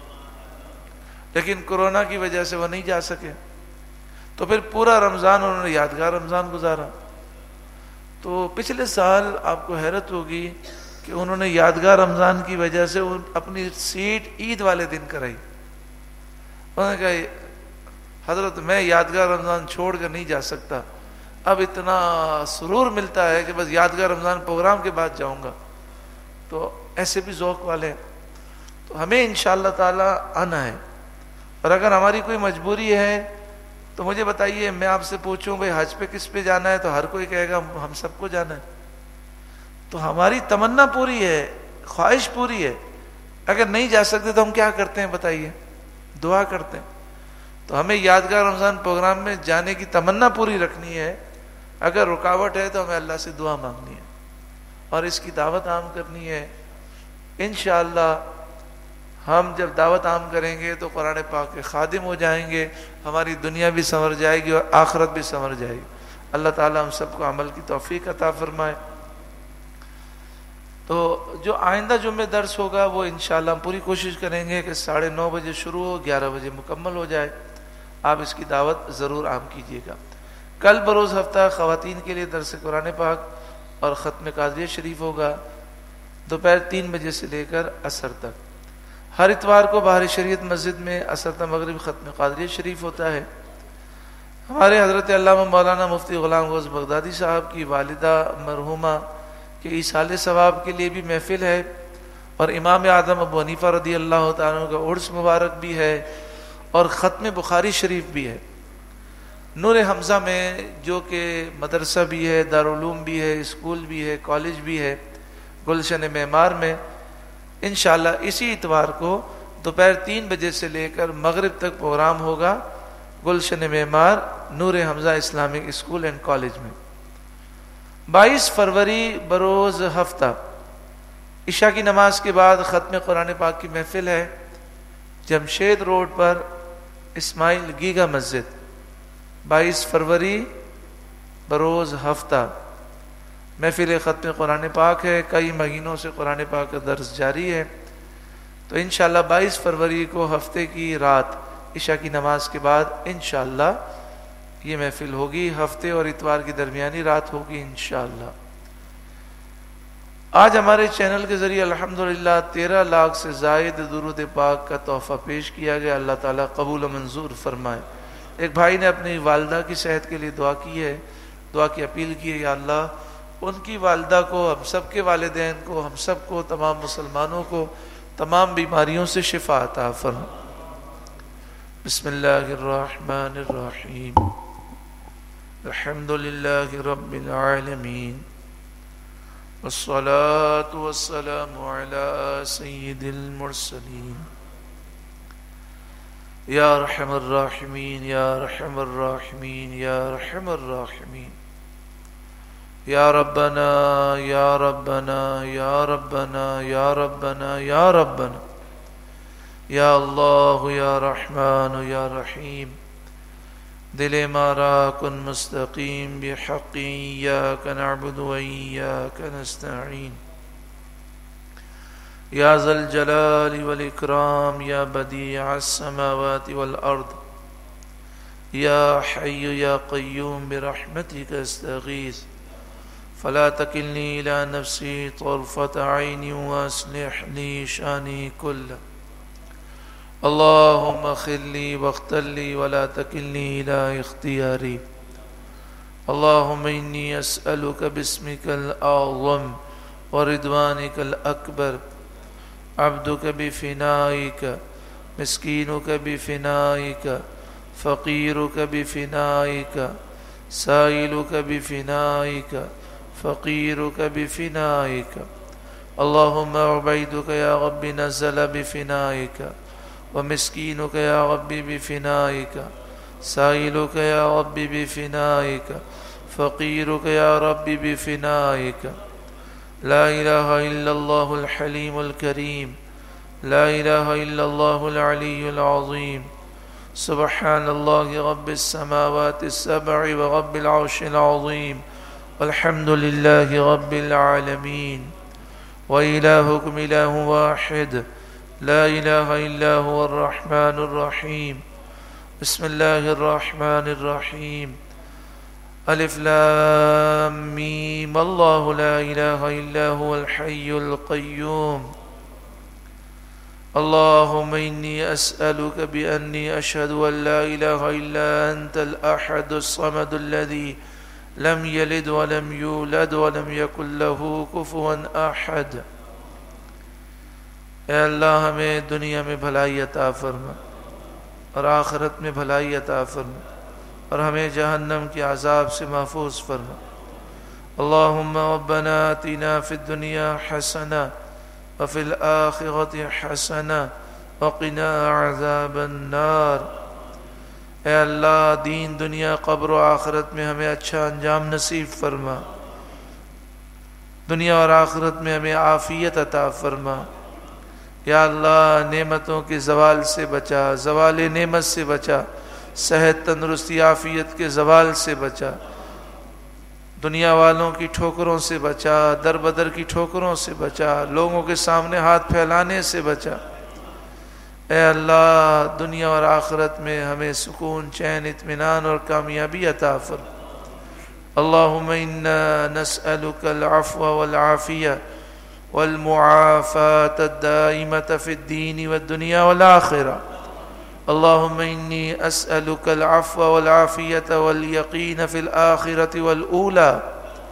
لیکن کورونا کی وجہ سے وہ نہیں جا سکے، تو پھر پورا رمضان انہوں نے یادگار رمضان گزارا۔ تو پچھلے سال آپ کو حیرت ہوگی کہ انہوں نے یادگار رمضان کی وجہ سے اپنی سیٹ عید والے دن کرائی۔ انہوں نے کہا حضرت میں یادگار رمضان چھوڑ کر نہیں جا سکتا، اب اتنا سرور ملتا ہے کہ بس یادگار رمضان پروگرام کے بعد جاؤں گا۔ تو ایسے بھی ذوق والے ہیں، تو ہمیں انشاءاللہ تعالی آنا ہے۔ اور اگر ہماری کوئی مجبوری ہے تو مجھے بتائیے، میں آپ سے پوچھوں بھائی حج پہ کس پہ جانا ہے، تو ہر کوئی کہے گا ہم سب کو جانا ہے۔ تو ہماری تمنا پوری ہے، خواہش پوری ہے، اگر نہیں جا سکتے تو ہم کیا کرتے ہیں بتائیے؟ دعا کرتے ہیں۔ تو ہمیں یادگار رمضان پروگرام میں جانے کی تمنا پوری رکھنی ہے، اگر رکاوٹ ہے تو ہمیں اللہ سے دعا مانگنی ہے اور اس کی دعوت عام کرنی ہے۔ انشاءاللہ ہم جب دعوت عام کریں گے تو قرآن پاک کے خادم ہو جائیں گے، ہماری دنیا بھی سنور جائے گی اور آخرت بھی سنور جائے گی۔ اللہ تعالی ہم سب کو عمل کی توفیق عطا فرمائے۔ تو جو آئندہ جمعہ درس ہوگا وہ انشاءاللہ ہم پوری کوشش کریں گے کہ 9:30 بجے شروع ہو، 11 بجے مکمل ہو جائے۔ آپ اس کی دعوت ضرور عام کیجیے گا۔ کل بروز ہفتہ خواتین کے لیے درس قرآن پاک اور ختم قادریہ شریف ہوگا، دوپہر 3 بجے سے لے کر عصر تک۔ ہر اتوار کو بہار شریعت مسجد میں عصر تا مغرب ختم قادریہ شریف ہوتا ہے۔ ہمارے حضرت علامہ مولانا مفتی غلام غوث بغدادی صاحب کی والدہ مرحومہ کے ایصال ثواب کے لیے بھی محفل ہے، اور امام اعظم ابو حنیفہ رضی اللہ تعالیٰ عنہ کا عرس مبارک بھی ہے، اور ختم بخاری شریف بھی ہے۔ نور حمزہ میں جو کہ مدرسہ بھی ہے، دارالعلوم بھی ہے، اسکول بھی ہے، کالج بھی ہے، گلشن معمار میں انشاءاللہ اسی اتوار کو دوپہر 3 بجے سے لے کر مغرب تک پروگرام ہوگا Gulshan Maymar Noor Hamza Islamic school and college میں۔ 22 فروری بروز ہفتہ عشاء کی نماز کے بعد ختم قرآن پاک کی محفل ہے، جمشید روڈ پر اسماعیل گیگا مسجد۔ 22 فروری بروز ہفتہ محفل ختم قرآن پاک ہے۔ کئی مہینوں سے قرآن پاک کا درس جاری ہے، تو انشاءاللہ 22 فروری کو ہفتے کی رات عشاء کی نماز کے بعد انشاءاللہ یہ محفل ہوگی، ہفتے اور اتوار کی درمیانی رات ہوگی انشاءاللہ۔ آج ہمارے چینل کے ذریعے الحمدللہ 13 لاکھ سے زائد درود پاک کا تحفہ پیش کیا گیا، اللہ تعالیٰ قبول و منظور فرمائے۔ ایک بھائی نے اپنی والدہ کی صحت کے لیے دعا کی ہے، دعا کی اپیل کی ہے، یا اللہ ان کی والدہ کو، ہم سب کے والدین کو، ہم سب کو، تمام مسلمانوں کو تمام بیماریوں سے شفا عطا فرما۔ بسم اللہ الرحمن الرحیم، الحمد للہ رب العالمین، والصلاة والسلام علی سید المرسلین، یا رحم الراحمین یا رحم الراحمین یا رحم الراحمین، یا ربنا یا ربنا یا ربنا یا ربنا یا ربنا، یا اللہ یا رحمان یا رحیم، دل مارا کن مستقیم بحق ایاک نعبد و ایاک نستعین یا ذا الجلال والاکرام یا بدیع السماوات والارض یا حی یا قیوم برحمتک استغیث فلا تکلنی الی نفسی طرفت عین واصلح لی شانی کلہ اللهم اغفر لي واغفر لي ولا تكلني إلى اختياري اللهم إني أسألك باسمك الأعظم ورضوانك الأكبر عبدك بفنائك مسكينك بفنائك فقيرك بفنائك سائلك بفنائك فقيرك بفنائك اللهم عبيدك يا رب نزل بفنائك ومسكينك يا ربي بفنائك سائلك يا ربي بفنائك فقيرك يا ربي بفنائك لا إله إلا الله الحليم الكريم لا إله إلا الله العلي العظيم سبحان الله رب السماوات السبع ورب العرش العظيم والحمد لله رب العالمين وإلهكم إله واحد لا إله إلا هو الرحمن الرحيم بسم الله الرحمن الرحيم ألف لام ميم الله لا إله إلا هو الحي القيوم اللهم إني أسألك بأني أشهد أن لا إله إلا أنت الأحد الصمد الذي لم يلد ولم يولد ولم يكن له كفوا أحد اے اللہ ہمیں دنیا میں بھلائی عطا فرما اور آخرت میں بھلائی عطا فرما اور ہمیں جہنم کے عذاب سے محفوظ فرما اللہم ربنا آتنا فی الدنیا حسنہ وفی الآخرۃ حسنہ وقنا عذاب النار اے اللہ دین دنیا قبر و آخرت میں ہمیں اچھا انجام نصیب فرما دنیا اور آخرت میں ہمیں عافیت عطا فرما یا اللہ نعمتوں کے زوال سے بچا زوال نعمت سے بچا صحت تندرستی عافیت کے زوال سے بچا دنیا والوں کی ٹھوکروں سے بچا در بدر کی ٹھوکروں سے بچا لوگوں کے سامنے ہاتھ پھیلانے سے بچا اے اللہ دنیا اور آخرت میں ہمیں سکون چین اطمینان اور کامیابی عطا فرما اللہم انا نسألک العفو والعافیہ والمعافاة الدائمة في الدين والدنيا والآخرة اللهم إني أسألك العفو والعافية واليقين في الآخرة والأولى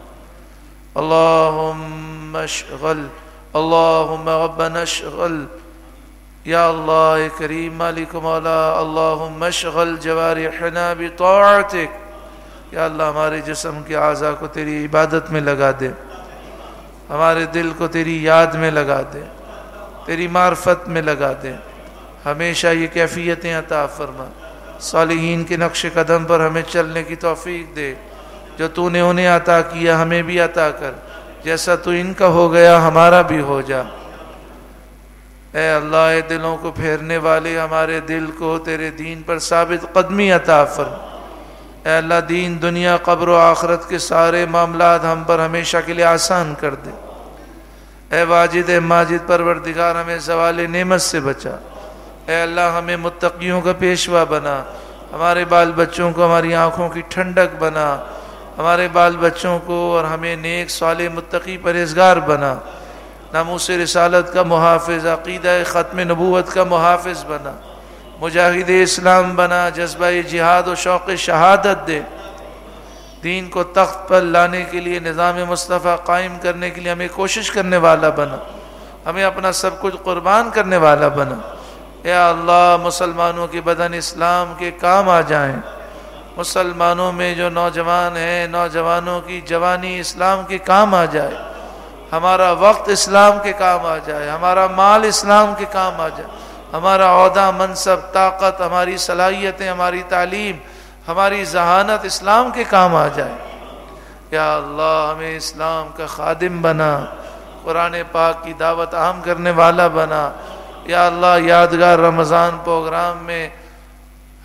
اللهم ربنا اشغل يا الله كريم مالك مولا اللهم اشغل جوارحنا بطاعتك یا اللہ ہمارے جسم کے اعضاء کو تیری عبادت میں لگا دے ہمارے دل کو تیری یاد میں لگا دے تیری معرفت میں لگا دے ہمیشہ یہ کیفیتیں عطا فرما صالحین کے نقش قدم پر ہمیں چلنے کی توفیق دے جو تو نے انہیں عطا کیا ہمیں بھی عطا کر جیسا تو ان کا ہو گیا ہمارا بھی ہو جا اے اللہ اے دلوں کو پھیرنے والے ہمارے دل کو تیرے دین پر ثابت قدمی عطا فرما اے اللہ دین دنیا قبر و آخرت کے سارے معاملات ہم پر ہمیشہ کے لیے آسان کر دے اے واجد ماجد پروردگار ہمیں زوال نعمت سے بچا اے اللہ ہمیں متقیوں کا پیشوا بنا ہمارے بال بچوں کو ہماری آنکھوں کی ٹھنڈک بنا ہمارے بال بچوں کو اور ہمیں نیک صالح متقی پرہیزگار بنا ناموس رسالت کا محافظ عقیدہ ختم نبوت کا محافظ بنا مجاہد اسلام بنا جذبہ جہاد و شوق شہادت دے دین کو تخت پر لانے کے لیے نظام مصطفیٰ قائم کرنے کے لیے ہمیں کوشش کرنے والا بنا ہمیں اپنا سب کچھ قربان کرنے والا بنا یا اللہ مسلمانوں کے بدن اسلام کے کام آ جائیں مسلمانوں میں جو نوجوان ہیں نوجوانوں کی جوانی اسلام کے کام آ جائے ہمارا وقت اسلام کے کام آ جائے ہمارا مال اسلام کے کام آ جائے ہمارا عہدہ منصب طاقت ہماری صلاحیتیں ہماری تعلیم ہماری ذہانت اسلام کے کام آ جائے یا اللہ ہمیں اسلام کا خادم بنا قرآن پاک کی دعوت عام کرنے والا بنا یا اللہ یادگار رمضان پروگرام میں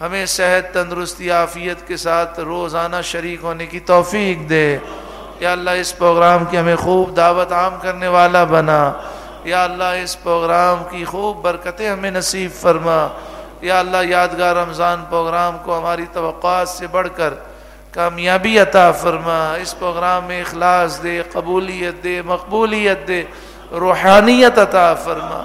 ہمیں صحت تندرستی عافیت کے ساتھ روزانہ شریک ہونے کی توفیق دے۔ یا اللہ اس پروگرام کی ہمیں خوب دعوت عام کرنے والا بنا۔ یا اللہ اس پروگرام کی خوب برکتیں ہمیں نصیب فرما۔ یا اللہ یادگار رمضان پروگرام کو ہماری توقعات سے بڑھ کر کامیابی عطا فرما۔ اس پروگرام میں اخلاص دے، قبولیت دے، مقبولیت دے، روحانیت عطا فرما،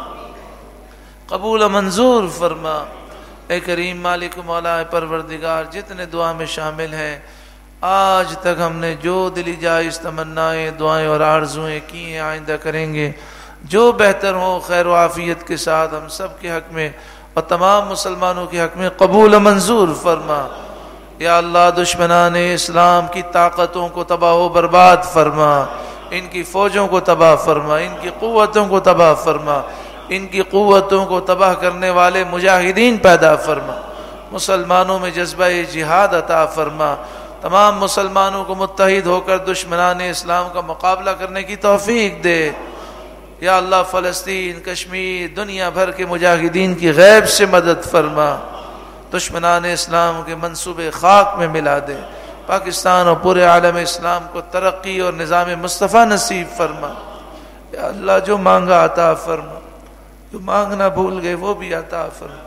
قبول و منظور فرما۔ اے کریم مالک مولا پروردگار، جتنے دعا میں شامل ہیں آج تک ہم نے جو دلی جائز تمنائیں دعائیں اور آرزویں کی ہیں، آئندہ کریں گے، جو بہتر ہو خیر و عافیت کے ساتھ ہم سب کے حق میں اور تمام مسلمانوں کے حق میں قبول و منظور فرما۔ یا اللہ دشمنان اسلام کی طاقتوں کو تباہ و برباد فرما، ان کی فوجوں کو تباہ فرما، ان کی قوتوں کو تباہ فرما، ان کی قوتوں کو تباہ کرنے والے مجاہدین پیدا فرما، مسلمانوں میں جذبہ جہاد عطا فرما، تمام مسلمانوں کو متحد ہو کر دشمنان اسلام کا مقابلہ کرنے کی توفیق دے۔ یا اللہ فلسطین، کشمیر، دنیا بھر کے مجاہدین کی غیب سے مدد فرما، دشمنان اسلام کے منصوبے خاک میں ملا دے، پاکستان اور پورے عالم اسلام کو ترقی اور نظام مصطفیٰ نصیب فرما۔ یا اللہ جو مانگا عطا فرما، جو مانگنا بھول گئے وہ بھی عطا فرما۔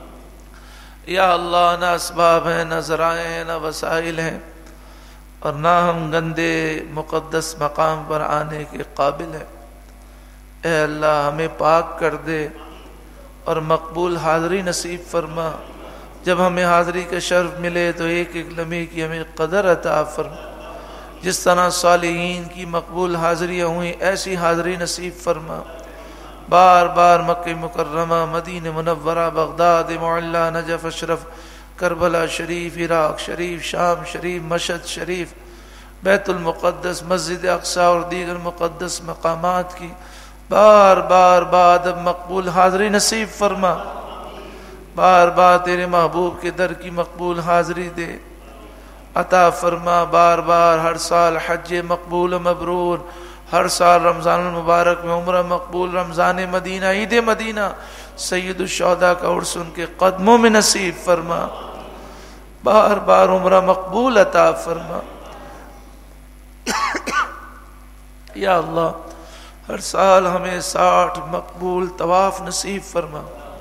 یا اللہ نہ اسباب ہیں، نہ ذرائع ہیں، نہ وسائل ہیں، اور نہ ہم گندے مقدس مقام پر آنے کے قابل ہیں۔ اے اللہ ہمیں پاک کر دے اور مقبول حاضری نصیب فرما۔ جب ہمیں حاضری کا شرف ملے تو ایک ایک لمحے کی ہمیں قدر عطا فرما۔ جس طرح صالحین کی مقبول حاضریاں ہوئیں ایسی حاضری نصیب فرما۔ بار بار مکہ مکرمہ، مدینہ منورہ، بغداد معلیٰ، نجف اشرف، کربلا شریف، عراق شریف، شام شریف، مشہد شریف، بیت المقدس، مسجد اقصی اور دیگر مقدس مقامات کی بار بار بعد اب مقبول حاضری نصیب فرما۔ بار بار تیرے محبوب کے در کی مقبول حاضری دے عطا فرما۔ بار بار ہر سال حج مقبول و مبرور، ہر سال رمضان المبارک میں عمرہ مقبول، رمضان مدینہ، عید مدینہ، سید الشہداء کا عرس ان کے قدموں میں نصیب فرما۔ بار بار عمرہ مقبول عطا فرما۔ یا اللہ ہر سال ہمیں 60 مقبول طواف نصیب فرما۔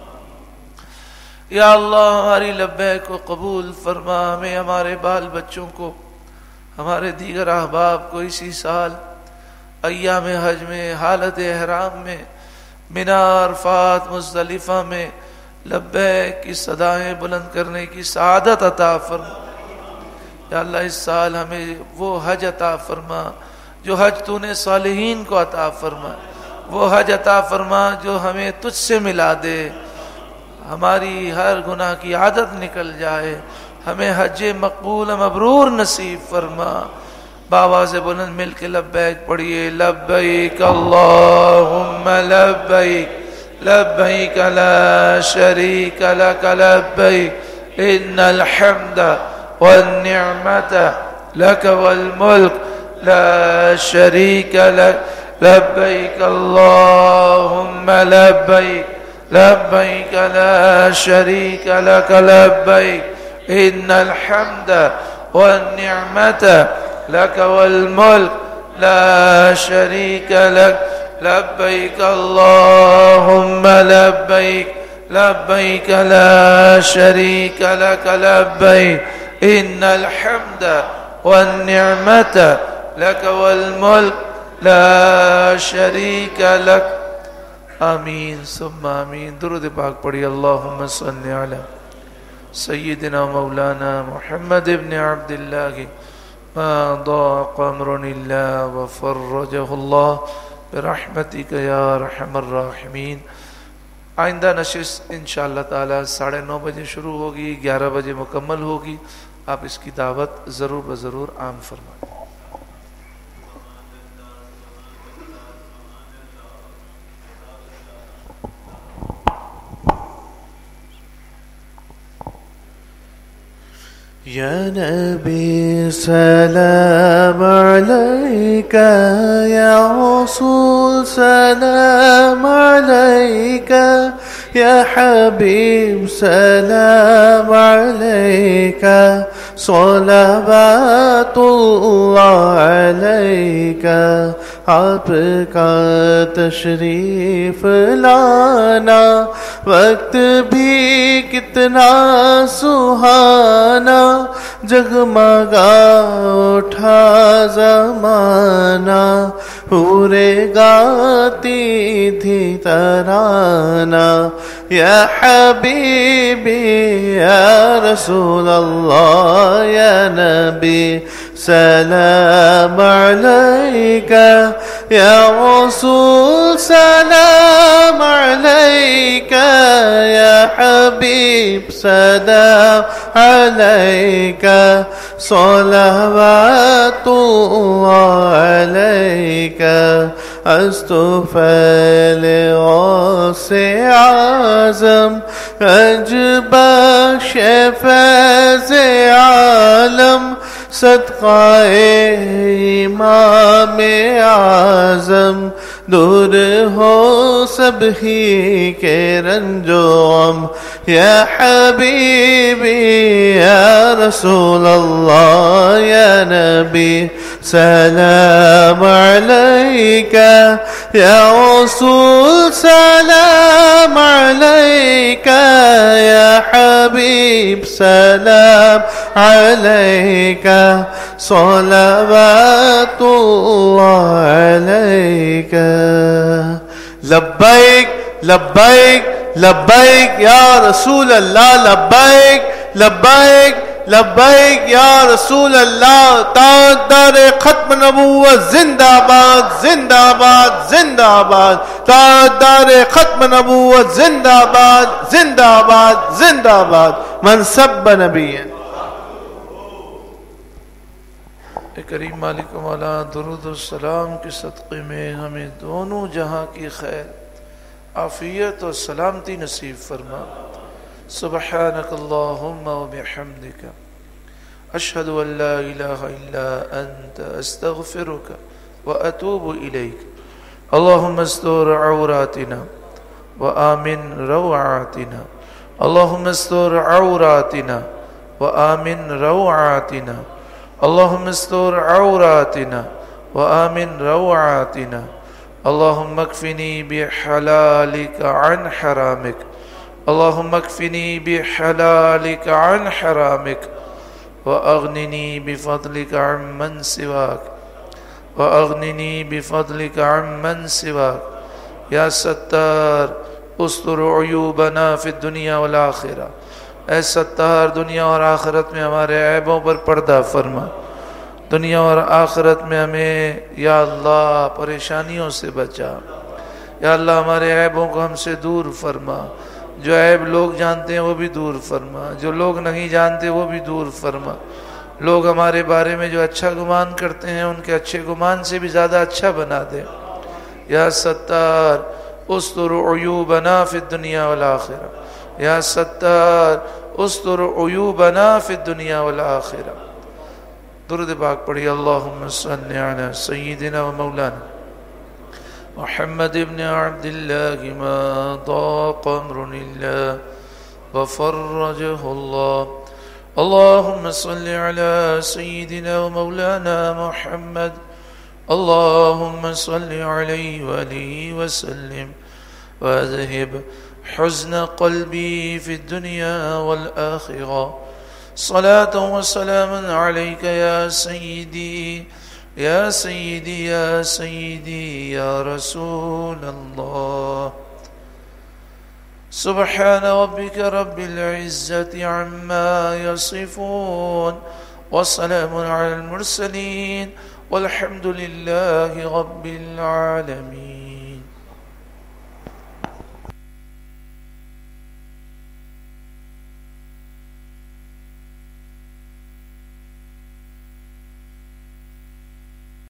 یا اللہ ہماری لبیک کو قبول فرما۔ ہمیں، ہمارے بال بچوں کو، ہمارے دیگر احباب کو اسی سال ایام حج میں حالت احرام میں منا، عرفات، مزدلفہ میں لبیک کی صدائیں بلند کرنے کی سعادت عطا فرما۔ یا اللہ اس سال ہمیں وہ حج عطا فرما جو حج تو نے صالحین کو عطا فرما، وہ حج عطا فرما جو ہمیں تجھ سے ملا دے، ہماری ہر گناہ کی عادت نکل جائے، ہمیں حج مقبول مبرور نصیب فرما۔ بآواز بلند مل کے لبیک پڑھیے، لبیک اللہم لبیک، لبیک لا شریک لک لبیک، ان الحمد والنعمت لک والملک لا شریک لک، لبیک اللہم لبیک، لبیک لا شریک لک لبیک، ان الحمد والنعمت لك والملك لا شريك لك، لبيك اللهم لبيك، لبيك لا شريك لك لبيك، إن الحمد والنعمة لك والملك لا شريك لك۔ آمین ثم آمین۔ درود پاک پڑھی۔ اللہم صلی علی سیدنا مولانا محمد ابن عبداللہ ما ضاق امر اللہ وفرجہ اللہ برحمتک یا ارحم الراحمین۔ آئندہ نشست انشاءاللہ تعالی 9:30 بجے شروع ہوگی، 11 بجے مکمل ہوگی۔ آپ اس کی دعوت ضرور بضرور عام فرمائیں۔ یا نبی سلام علیکہ، یا رسول سلام علیکہ، يا حبيب سلام عليك صلوات الله عليك آپ کا تشریف لانا وقت بھی کتنا سہانا جگمگا اٹھا زمانہ حوریں گاتی تھی ترانہ یا حبیبی یا رسول اللہ یا نبی سلام علیک یا رسول سلام علیک یا حبیب سلام علیک صلوات اللہ علیک استغفر غوث اعظم رنج بخش فیض عالم صدقہ امام اعظم دور ہو سب ہی کے رنج و غم یا حبیبی یا رسول اللہ یا نبی سلام علیک یا رسول سلام علیک یا حبیب سلام علیک صلوات اللہ علیک لبیک لبیک لبیک یا رسول اللہ لبیک لبیک لبیک یا رسول اللہ تاجدار ختم نبوت زندہ باد زندہ باد زندہ باد تاجدار ختم نبوت زندہ باد زندہ باد زندہ باد من سب نبی کریم مالک و مولا درود و سلام کے صدقے میں ہمیں دونوں جہاں کی خیر عافیت اور سلامتی نصیب فرما سبحانک اللہم و بحمدک اشہد ان لا الہ الا انت استغفرک و اتوب الیک اللہم استر عوراتنا و آمن روعاتنا اللہم استر عوراتنا و آمن روعاتنا اللهم استر عوراتنا وآمن روعاتنا اللهم اكفني بحلالك عن حرامك اللهم اكفني بحلالك عن حرامك وأغنني بفضلك عمن سواك وأغنني بفضلك عمن سواك يا ستار استر عيوبنا في الدنيا والآخرة اے ستار دنیا اور آخرت میں ہمارے عیبوں پر پردہ فرما دنیا اور آخرت میں ہمیں یا اللہ پریشانیوں سے بچا یا اللہ ہمارے عیبوں کو ہم سے دور فرما جو عیب لوگ جانتے ہیں وہ بھی دور فرما جو لوگ نہیں جانتے وہ بھی دور فرما لوگ ہمارے بارے میں جو اچھا گمان کرتے ہیں ان کے اچھے گمان سے بھی زیادہ اچھا بنا دے یا ستار استر عیوبنا فی الدنیا والآخرہ یا ستار استر عیوبنا فی الدنیا والآخرہ درود پاک پڑھی اللہم صلی علی سیدنا و مولانا محمد ابن عبد اللہ ما ضاق امر اللہ وفرجہ اللہ اللہم صلی علی سیدنا و مولانا محمد اللہم صلی علیہ وآلہ وسلم واذہب حزن قلبي في الدنيا والآخرة صلاة وسلام عليك يا سيدي يا سيدي يا سيدي يا رسول الله سبحان ربك رب العزة عما يصفون وسلام على المرسلين والحمد لله رب العالمين